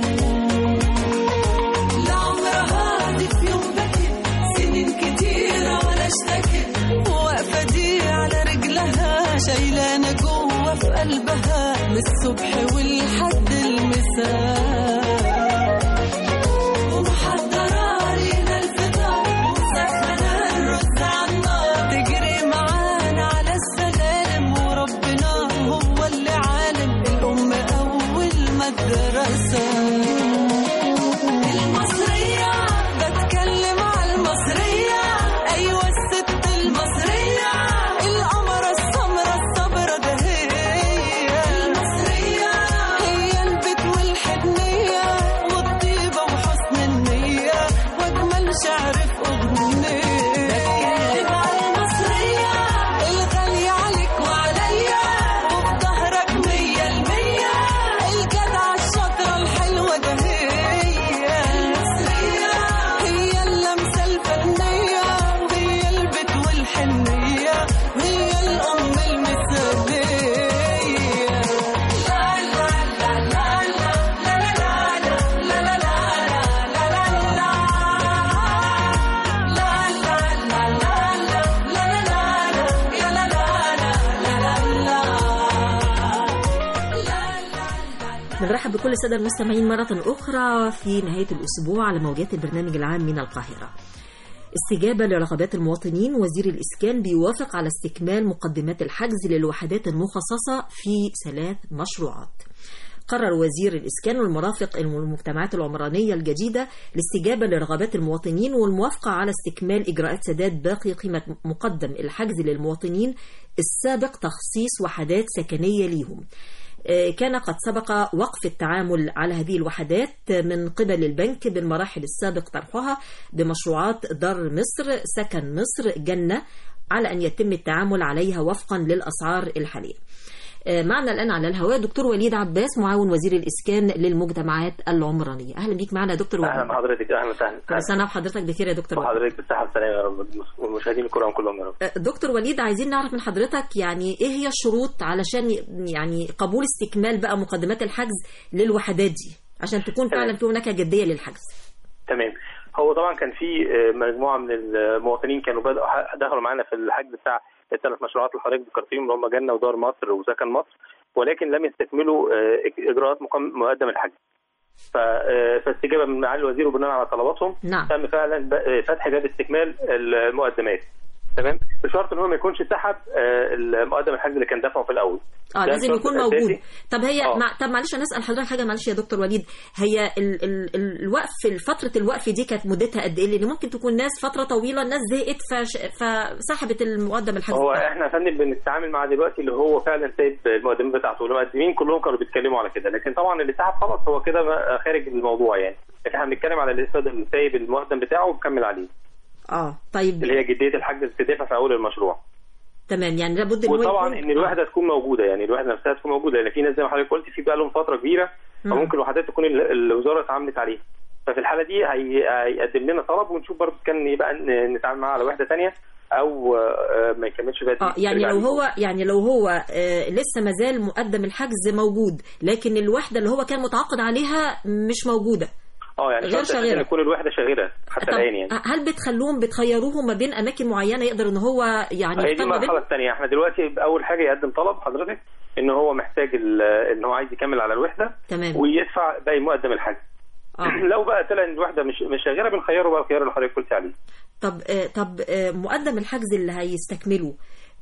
لعمرها هادي في يوم بكت، سنين كتيرة ولا اشتكت، واقفة دي على رجلها، شايلانة جوه في قلبها، من الصبح والحد المساء، ومحضرة لينا الفطار، وسخنة الرز عالنار، تجري معانا على السلالم، وربنا هو اللي عالم، الأم أول مدرسة. المصرية بتكلم على المصرية، أيوة الست المصرية، القمرة السمرة الصبرة ده هي المصرية، هي البيت والحنية والطيبة وحسن النية وأجمل شعر في أغنية. بتكلم على المصرية الغالية عليك وعليا، وفي ظهرك 100%، الجدعة الشاطرة الحلوة ده هي المصرية، هي اللمسة الفنية، وهي البيت والحنية، وهي الأم المثالية. لا لا لا لا لا لا لا لا لا لا نرحب بكل السادة المستمعين مرة أخرى في نهاية الأسبوع على موجات البرنامج العام من القاهرة. استجابة لرغبات المواطنين، وزير الإسكان بيوافق على استكمال مقدمات الحجز للوحدات المخصصة في 3 مشروعات. قرر وزير الإسكان والمرافق المجتمعات العمرانية الجديدة الاستجابة لرغبات المواطنين والموافقة على استكمال إجراءات سداد باقي قيمة مقدم الحجز للمواطنين السابق تخصيص وحدات سكنية ليهم. كان قد سبق وقف التعامل على هذه الوحدات من قبل البنك بالمراحل السابق طرحها بمشروعات دار مصر، سكن مصر، جنة، على أن يتم التعامل عليها وفقا للأسعار الحالية. معنا الآن على الهواء دكتور وليد عباس، معاون وزير الإسكان للمجتمعات العمرانية. أهلا بيك معنا دكتور وليد. أهلا بحضرتك. أهلا وسهلا. كل سنة وحضرتك بخير يا دكتور وليد. وحضرتك بالصحة والسلامة يا رب، والمشاهدين الكرام كلهم يا رب. دكتور وليد، عايزين نعرف من حضرتك يعني إيه هي الشروط علشان يعني قبول استكمال بقى مقدمات الحجز للوحدات دي عشان تكون فعلا في هناك جدية للحجز. تمام. هو طبعا كان في مجموعة من المواطنين كانوا دخلوا معانا في الحجز بتاع ال3 مشروعات اللي حضرتك ذكرتيهم اللي هم جنة ودار مصر وسكن مصر، ولكن لم يستكملوا اجراءات مقدم الحجز. فاستجابه من معالي الوزير وبناء على طلباتهم تم فعلا فتح باب استكمال المقدمات، تمام، بشرط ان هو ما يكونش سحب المقدم الحجز اللي كان دفعه في الاول. لازم يكون موجود. طب هي طب معلش انا اسال حضرتك حاجه، معلش يا دكتور وليد، هي الوقف، فتره الوقف دي كانت مدتها قد ايه؟ لان ممكن تكون ناس فتره طويله الناس زهقت فسحبت المقدم الحجز. هو احنا يا فندم بنتعامل مع دلوقتي اللي هو فعلا سايب المقدمات بتاعته، والمقدمين كلهم كانوا بيتكلموا على كده، لكن طبعا اللي سحب خلاص هو كده خارج الموضوع يعني. احنا بنتكلم على اللي سايب المقدم بتاعه ومكمل عليه. طيب، اللي هي جديه الحجز بتدفع في اول المشروع. تمام، يعني لابد ان وطبعا ان الوحده تكون موجوده، يعني الوحده نفسها تكون موجوده، لان في ناس زي ما حضرتك قلت في بقى لهم فتره كبيره فممكن الوحدات تكون الوزاره اتعاملت عليها، ففي الحاله دي هيقدم لنا طلب ونشوف برضه كان يبقى نتعامل معاه على وحده ثانيه او ما يكملش بقى. يعني لو هو لسه ما زال مقدم الحجز موجود، لكن الوحده اللي هو كان متعاقد عليها مش موجوده. يعني غير شغاله، يكون الوحده شغاله حتى الان يعني. هل بتخيروهم ما بين اماكن معينه يقدر ان هو يعني هي دي المرحله الثانيه. احنا دلوقتي اول حاجه يقدم طلب حضرتك ان هو محتاج ان هو عايز يكمل على الوحده، تمام، ويدفع باقي مقدم الحجز. لو بقى طلع ان الوحده مش شغاله بنخيره بقى الخيار اللي حضرتك قلت عليه. طب مقدم الحجز اللي هيستكمله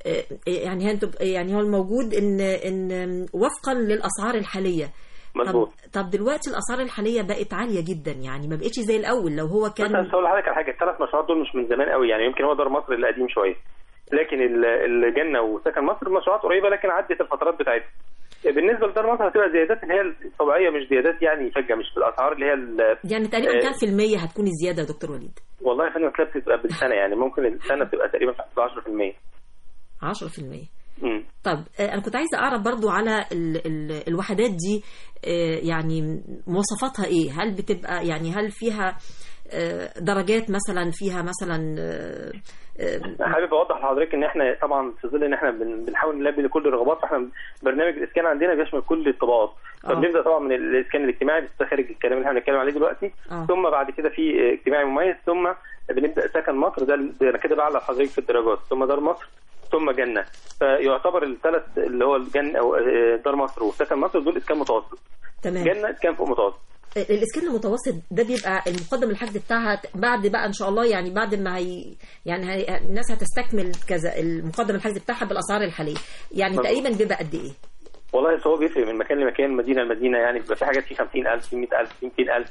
يعني هو الموجود ان وفقا للاسعار الحاليه. مظبوط. طب دلوقتي الاسعار الحاليه بقت عاليه جدا، يعني ما بقتش زي الاول. لو هو كان بس هقول لحضرتك على حاجه، الثلاث مشروعات دول مش من زمان قوي، يعني يمكن هو دار مصر اللي قديم شويه، لكن الجنه وسكن مصر مشروعات قريبه لكن عدت الفترات بتاعتها. بالنسبه لدار مصر هتبقى زيادات اللي هي الطبيعيه، مش زيادات يعني فجاه، مش في الاسعار اللي هي يعني تقريبا كام في المية هتكون الزياده يا دكتور وليد؟ والله يا فندم بتبقى بالسنه، يعني ممكن السنه بتبقى تقريبا 10%. 10%. طب انا كنت عايزه اعرف برضو على الوحدات دي، يعني مواصفاتها ايه؟ هل بتبقى يعني هل فيها درجات مثلا، فيها مثلا حابب اوضح لحضرتك ان احنا طبعا في ظل ان احنا بنحاول نلبي لكل الرغبات، فاحنا برنامج الاسكان عندنا بيشمل كل الطبقات. فبنبدا طبعا من الاسكان الاجتماعي بس خارج الكلام اللي احنا بنتكلم عليه دلوقتي، ثم بعد كده في اجتماعي مميز، ثم بنبدا سكن مصر، ده انا كده بعلى حضرتك في الدرجات، ثم دار مصر، ثم جنه. فيعتبر الثلاث اللي هو الجنه او دار مصر وسكن مصر دول اسكان متوسط. تمام. جنه اسكان فوق متوسط. الاسكان المتوسط ده بيبقى المقدم الحجز بتاعها بعد بقى ان شاء الله، يعني بعد ما الناس هتستكمل كذا المقدم الحجز بتاعها بالاسعار الحاليه، يعني تقريبا بيبقى قد ايه؟ والله هو بيفرق من مكان لمكان، مدينه لمدينه، يعني بيبقى في حاجات في 50,000 في 100,000 في 200,000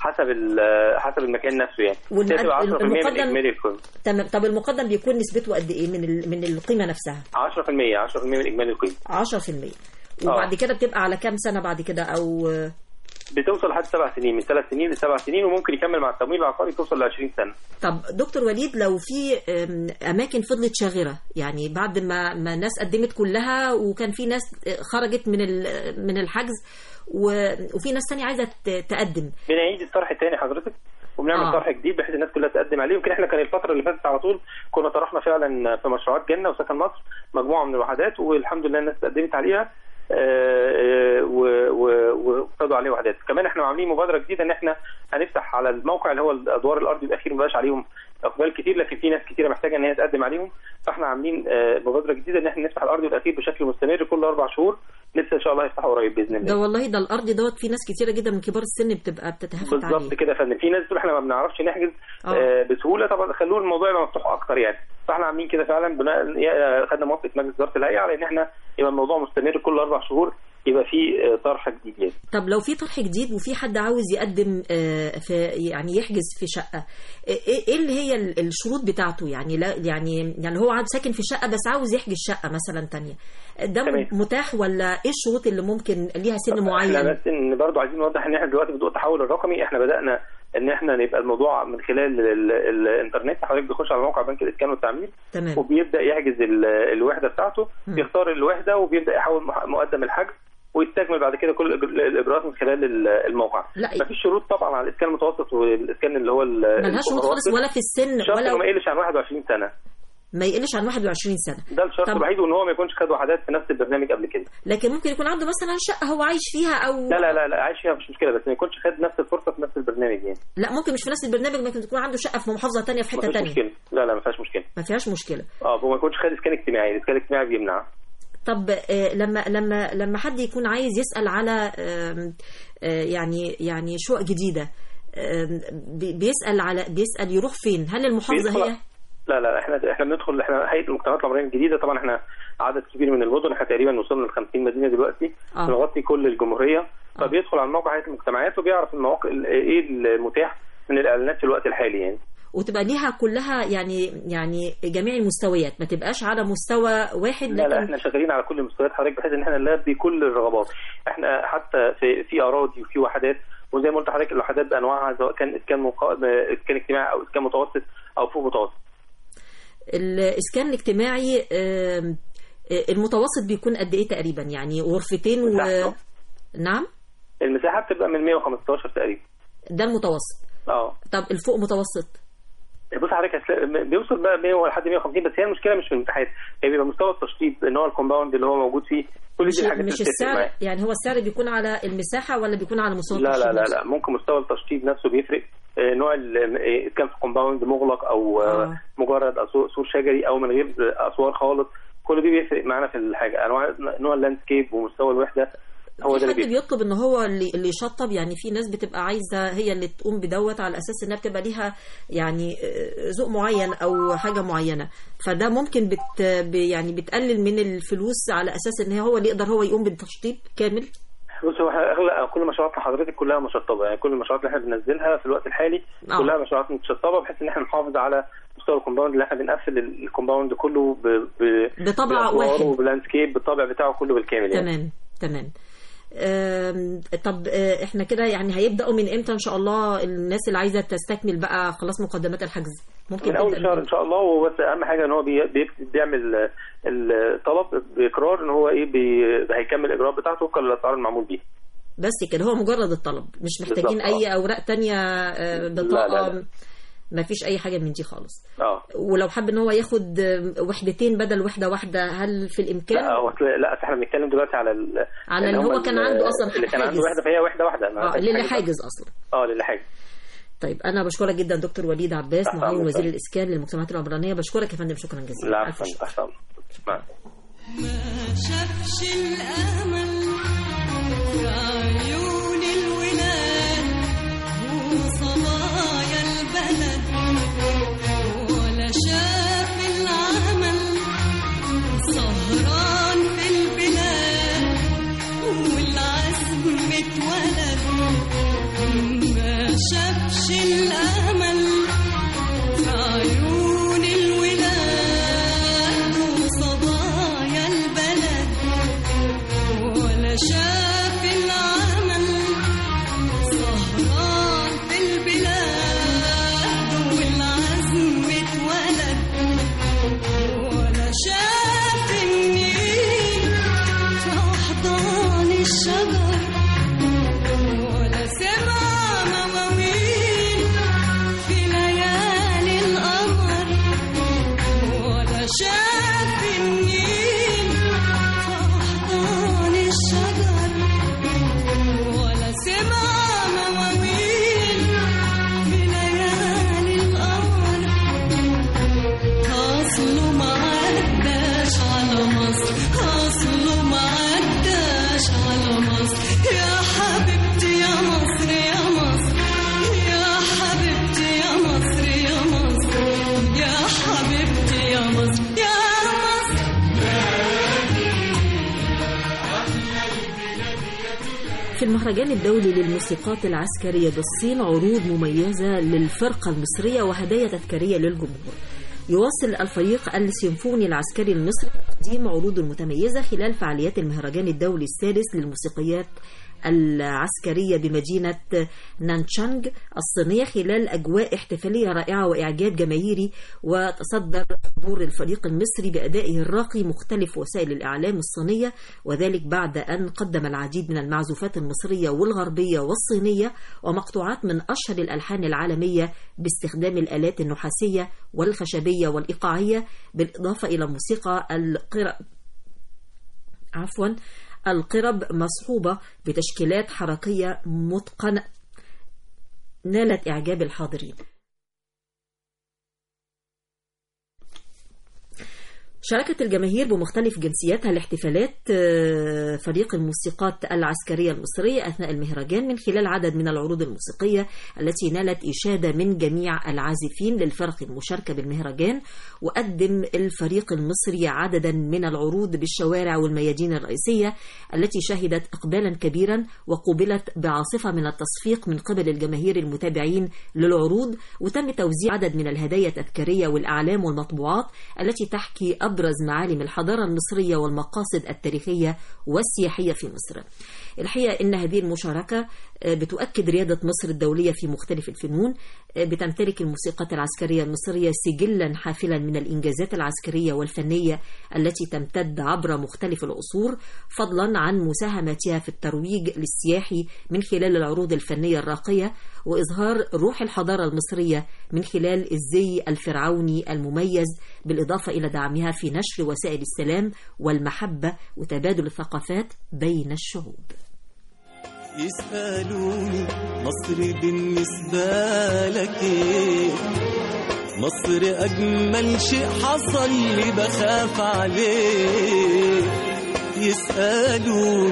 حسب المكان نفسه يعني. المقدم تمام. طب المقدم بيكون نسبته قد ايه من القيمه نفسها؟ 10% من اجمالي القيمه. 10%. وبعد كده بتبقى على كام سنه بعد كده؟ او بتوصل لحد 7 سنين، من 3 سنين ل7 سنين، وممكن يكمل مع التمويل العقاري توصل ل 20 سنه. طب دكتور وليد، لو في اماكن فضلت شاغره، يعني بعد ما الناس قدمت كلها وكان في ناس خرجت من الحجز وفي ناس ثانيه عايزه تقدم، بنعيد الطرح الثاني حضرتك وبنعمل طرح جديد بحيث الناس كلها تقدم عليه. يمكن احنا كان الفتره اللي فاتت على طول كنا طرحنا فعلا في مشروعات جنه وسكن مصر مجموعه من الوحدات، والحمد لله الناس قدمت عليها وابتدوا عليه وحدات. كمان احنا عاملين مبادره جديده ان احنا هنفتح على الموقع اللي هو الادوار الارضي الاخير، ما بقاش عليهم اقبال كتير، لكن في ناس كتيره محتاجه ان هي تقدم عليهم، فاحنا عاملين مبادره جديده ان احنا نفتح الارضي الاخير بشكل مستمر كل 4 شهور، لسه ان شاء الله هيفتحوا قريب باذن الله. ده والله ده الارض دوت في ناس كتيره جدا من كبار السن بتبقى بتتهافت عليه. بالظبط كده يا فندم، في ناس بتقول احنا ما بنعرفش نحجز بسهوله، طبعا خلوا الموضوع يبقى مفتوح اكتر يعني، فاحنا عاملين كده فعلا خدنا موافقه مجلس اداره الهيئه على ان احنا يبقى الموضوع مستمر كل 4 شهور يبقى في طرح جديد يعني. طب لو في طرح جديد وفي حد عاوز يقدم في يعني يحجز في شقه، ايه اللي هي الشروط بتاعته؟ يعني لا يعني هو عاد ساكن في شقه بس عاوز يحجز شقه مثلا تانية، ده متاح ولا ايه الشروط اللي ممكن ليها سن معين؟ احنا بس ان برضه عايزين نوضح ان احنا دلوقتي بنضوء التحول الرقمي، احنا بدانا ان احنا نبقى الموضوع من خلال الانترنت، حضرتك بيخش على موقع بنك الاسكان والتعمير تمام، وبيبدا يحجز الوحده بتاعته، بيختار الوحده وبيبدا يحول مقدم الحجز ويستكمل بعد كده كل الاجراءات من خلال الموقع. مفيش شروط طبعا على الاسكان المتوسط والاسكان اللي هو ملهاش شروط خالص ولا في السن ولا ما يقلش عن 21 سنه. ما يقلش عن 21 سنه، ده الشرط الوحيد، وان هو ما يكونش خد وحدات في نفس البرنامج قبل كده. لكن ممكن يكون عنده مثلا شقه هو عايش فيها او لا عايش فيها مش مشكله، بس ما يكونش خد نفس الفرصه في نفس البرنامج يعني. لا ممكن مش في نفس البرنامج، ممكن تكون عنده شقه في محافظه ثانيه في حته ثانيه. مشكله. لا ما فيهاش مشكله. ما فيهاش مشكله. وما يكونش خد اسكان اجتماعي، الاسكان الاجتماعي بيمنع. طب لما حد يكون عايز يسأل على يعني شقق جديدة، بيسأل يروح فين؟ هل المحافظة هي؟ لا احنا بندخل، احنا هيئة المجتمعات العمرانية الجديدة، طبعا احنا عدد كبير من المدن، احنا تقريبا وصلنا ل 50 مدينة دلوقتي، بنغطي كل الجمهورية، فبيدخل على موقع هيئة المجتمعات وبيعرف المواقع ايه المتاح من الاعلانات في الوقت الحالي يعني. وتبقى ليها كلها يعني جميع المستويات، ما تبقاش على مستوى واحد. لا احنا شغالين على كل المستويات حضرتك، بحيث ان احنا نلبي كل الرغبات. احنا حتى في اراضي وفي وحدات، وزي ما قلت لحضرتك الوحدات بانواعها، سواء كان اسكان اجتماعي او اسكان متوسط او فوق متوسط. الاسكان الاجتماعي المتوسط بيكون قد ايه تقريبا؟ يعني غرفتين نعم، المساحه بتبقى من 115 تقريبا، ده المتوسط. طب الفوق متوسط؟ بص حضرتك بيوصل بقى 100 لحد 150، بس هي المشكله مش في المساحات، هي بيبقى مستوى التشطيب ان هو الكومباوند اللي هو موجود فيه، كل دي الحاجات مش السعر يعني. هو السعر بيكون على المساحه ولا بيكون على مستوى التشطيب؟ لا ممكن مستوى التشطيب نفسه بيفرق، نوع كان في كومباوند مغلق او مجرد سور شجري او من غير اسوار خالص، كل دي بيفرق معانا في الحاجه، نوع اللاندسكيب ومستوى الوحده، هو في ده حد بيطلب ان هو اللي يشطب، يعني في ناس بتبقى عايزه هي اللي تقوم بدوت على اساس انها بتبقى ليها يعني ذوق معين او حاجه معينه، فده ممكن يعني بتقلل من الفلوس على اساس ان هو اللي يقدر هو يقوم بالتشطيب كامل. بص، هو اغلب كل مشروعاتنا حضرتك كلها مشطبه، يعني كل المشروعات اللي احنا بننزلها في الوقت الحالي كلها مشروعات متشطبه، بحيث ان احنا نحافظ على مستوى الكومباوند، اللي احنا بنقفل الكومباوند كله بطبع واحد وبلاندسكيب بالطبع بتاعه كله بالكامل يعني. تمام. طب احنا كده يعني هيبداوا من امتى ان شاء الله الناس اللي عايزه تستكمل بقى خلاص مقدمات الحجز؟ ممكن من اول شهر ان شاء الله. وبس اهم حاجه ان هو بيعمل الطلب باقرار ان هو هيكمل الاجراءات بتاعته وفقا للاسعار المعمول بيها. بس كده، هو مجرد الطلب، مش محتاجين اي اوراق تانية بطاقه؟ لا. ما فيش اي حاجه من دي خالص. ولو حب ان هو ياخد وحدتين بدل وحده واحده، هل في الامكان؟ لا احنا بنتكلم دلوقتي على اللي هو كان عنده اصلا اللي كان عنده وحده، فهي واحده للي حاجز اصلا. للي حاجز. طيب انا بشكرك جدا دكتور وليد عباس، معاون وزير الاسكان للمجتمعات العمرانيه. بشكرك يا فندم، شكرا جزيلا. لا عفوا. ما شافش الامل في عيون الولاد وصبايا البلد، ولا شاف العمل سهران في البلاد والعزم اتولد. ما شافش الامل في عيون الولاد وصبايا البلد، ولا شاف العمل سهران في البلاد والعزم اتولد، ولا شاف النيل في أحضان الشجر، ولا سمع مواويل في ليالي القمر، ولا شاف النيل في أحضان الشجر، ولا سمع مواويل في ليالي القمر. أصله ما عداش على مصر، أصله ما عداش على مصر. يا حبيبتي يا مصر يا مصر، يا حبيبتي يا مصر يا مصر، يا حبيبتي يا مصر يا مصر. في المهرجان الدولي للموسيقات العسكرية بالصين عروض مميزة للفرقة المصرية وهدايا تذكارية للجمهور. يواصل الفريق السيمفوني العسكري المصري تقديم عروض متميزة خلال فعاليات المهرجان الدولي السادس للموسيقيات العسكرية بمدينة نانشانغ الصينية خلال أجواء احتفالية رائعة وإعجاب جماهيري. وتصدر حضور الفريق المصري بأدائه الراقي مختلف وسائل الإعلام الصينية، وذلك بعد أن قدم العديد من المعزوفات المصرية والغربية والصينية ومقطوعات من أشهر الألحان العالمية باستخدام الآلات النحاسية والخشبية والإيقاعية، بالإضافة إلى موسيقى القرب مصحوبة بتشكيلات حركية متقنة نالت إعجاب الحاضرين. شاركت الجماهير بمختلف جنسياتها لاحتفالات فريق الموسيقات العسكرية المصرية أثناء المهرجان من خلال عدد من العروض الموسيقية التي نالت إشادة من جميع العازفين للفرق المشاركة بالمهرجان. وقدم الفريق المصري عددا من العروض بالشوارع والميادين الرئيسية التي شهدت إقبالا كبيرا وقوبلت بعاصفة من التصفيق من قبل الجماهير المتابعين للعروض. وتم توزيع عدد من الهدايا التذكارية والأعلام والمطبوعات التي تحكي أبرز معالم الحضارة المصرية والمقاصد التاريخية والسياحية في مصر. الحقيقة إن هذه المشاركة بتؤكد ريادة مصر الدولية في مختلف الفنون. بتمتلك الموسيقى العسكرية المصرية سجلا حافلا من الإنجازات العسكرية والفنية التي تمتد عبر مختلف العصور، فضلا عن مساهمتها في الترويج للسياحي من خلال العروض الفنية الراقية وإظهار روح الحضارة المصرية من خلال الزي الفرعوني المميز، بالإضافة إلى دعمها في نشر وسائل السلام والمحبة وتبادل الثقافات بين الشعوب. يسألوني مصر بالنسبة لك ايه؟ مصر أجمل شيء حصل لي بخاف عليه. يسألوني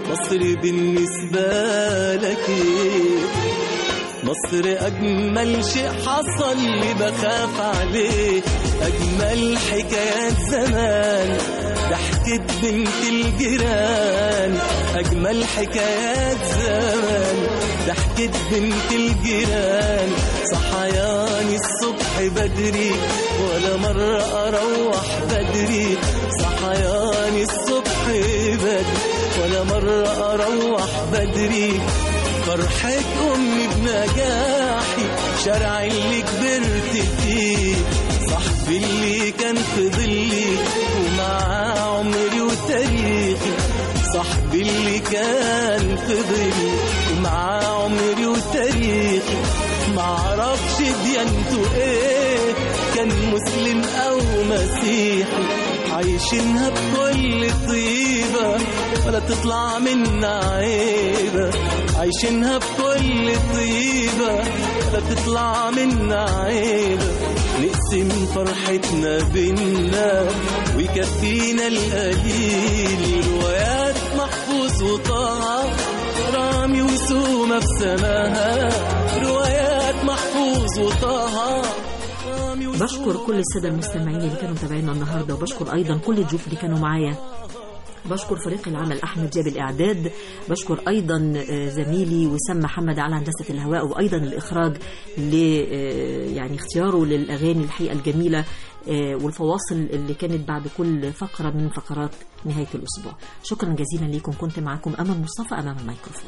مصر بالنسبة لك إيه؟ مصر أجمل شيء حصل لي بخاف عليه، أجمل حكايات زمان ضحكت بنت الجيران، أجمل حكايات زمان ضحكت بنت الجيران. صحياني الصبح بدري ولا مرة أروح بدري، صحياني الصبح بدري ولا مرة أروح بدري. فرحة أمي بنجاحي، شارع اللي كبرت فيه، صاحبي اللي كان في ظلي ومعاه عمري وتاريخي، صاحبي اللي كان في ظلي ومعاه عمري وتاريخي. معرفش ديانته ايه، كان مسلم او مسيحي، عايشينها بكل طيبة ولا تطلع منا عيبة، عايشينها بكل طيبة ولا تطلع منا عيبة. نقسم فرحتنا بينا ويكفينا القليل، روايات محفوظ وطه، رامي وسومة في سماها، روايات محفوظ وطه. بشكر كل السادة المستمعين اللي كانوا متابعينا النهاردة، وبشكر أيضا كل الضيوف اللي كانوا معايا. بشكر فريق العمل أحمد جاب الإعداد، بشكر أيضا زميلي وسام محمد على هندسة الهواء، وأيضا الإخراج يعني اختياره للأغاني الحقيقة الجميلة والفواصل اللي كانت بعد كل فقرة من فقرات نهاية الأسبوع. شكرا جزيلا لكم، كنت معكم أمل مصطفى أمام الميكروفون.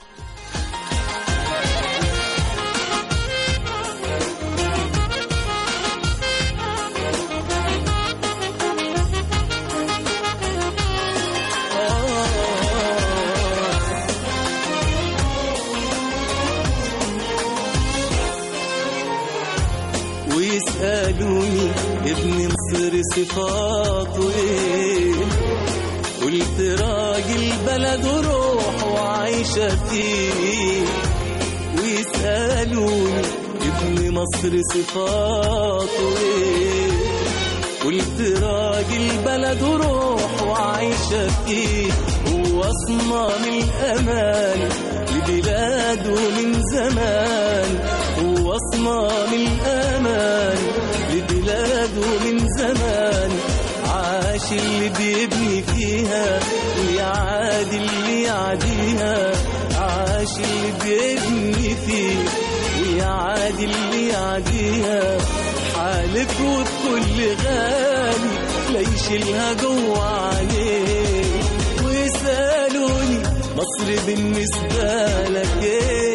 ويسألوني ابن مصر صفاته ايه، قلت راجل بلد وروح وعايشة فيه. ويسألوني ابن مصر صفاته ايه، قلت راجل بلد وروح وعايشة فيه. هو صمام الأمان لبلاده من زمان، هو صمام الأمان لبلاده من زمان. عاش اللي بيبني فيها ويعادي اللي يعديها، عاش اللي بيبني فيه ويعادي اللي يعديها. حالف وبكل غالي لا يشيلها جوه عليه. ويسألوني مصر بالنسبة لك ايه،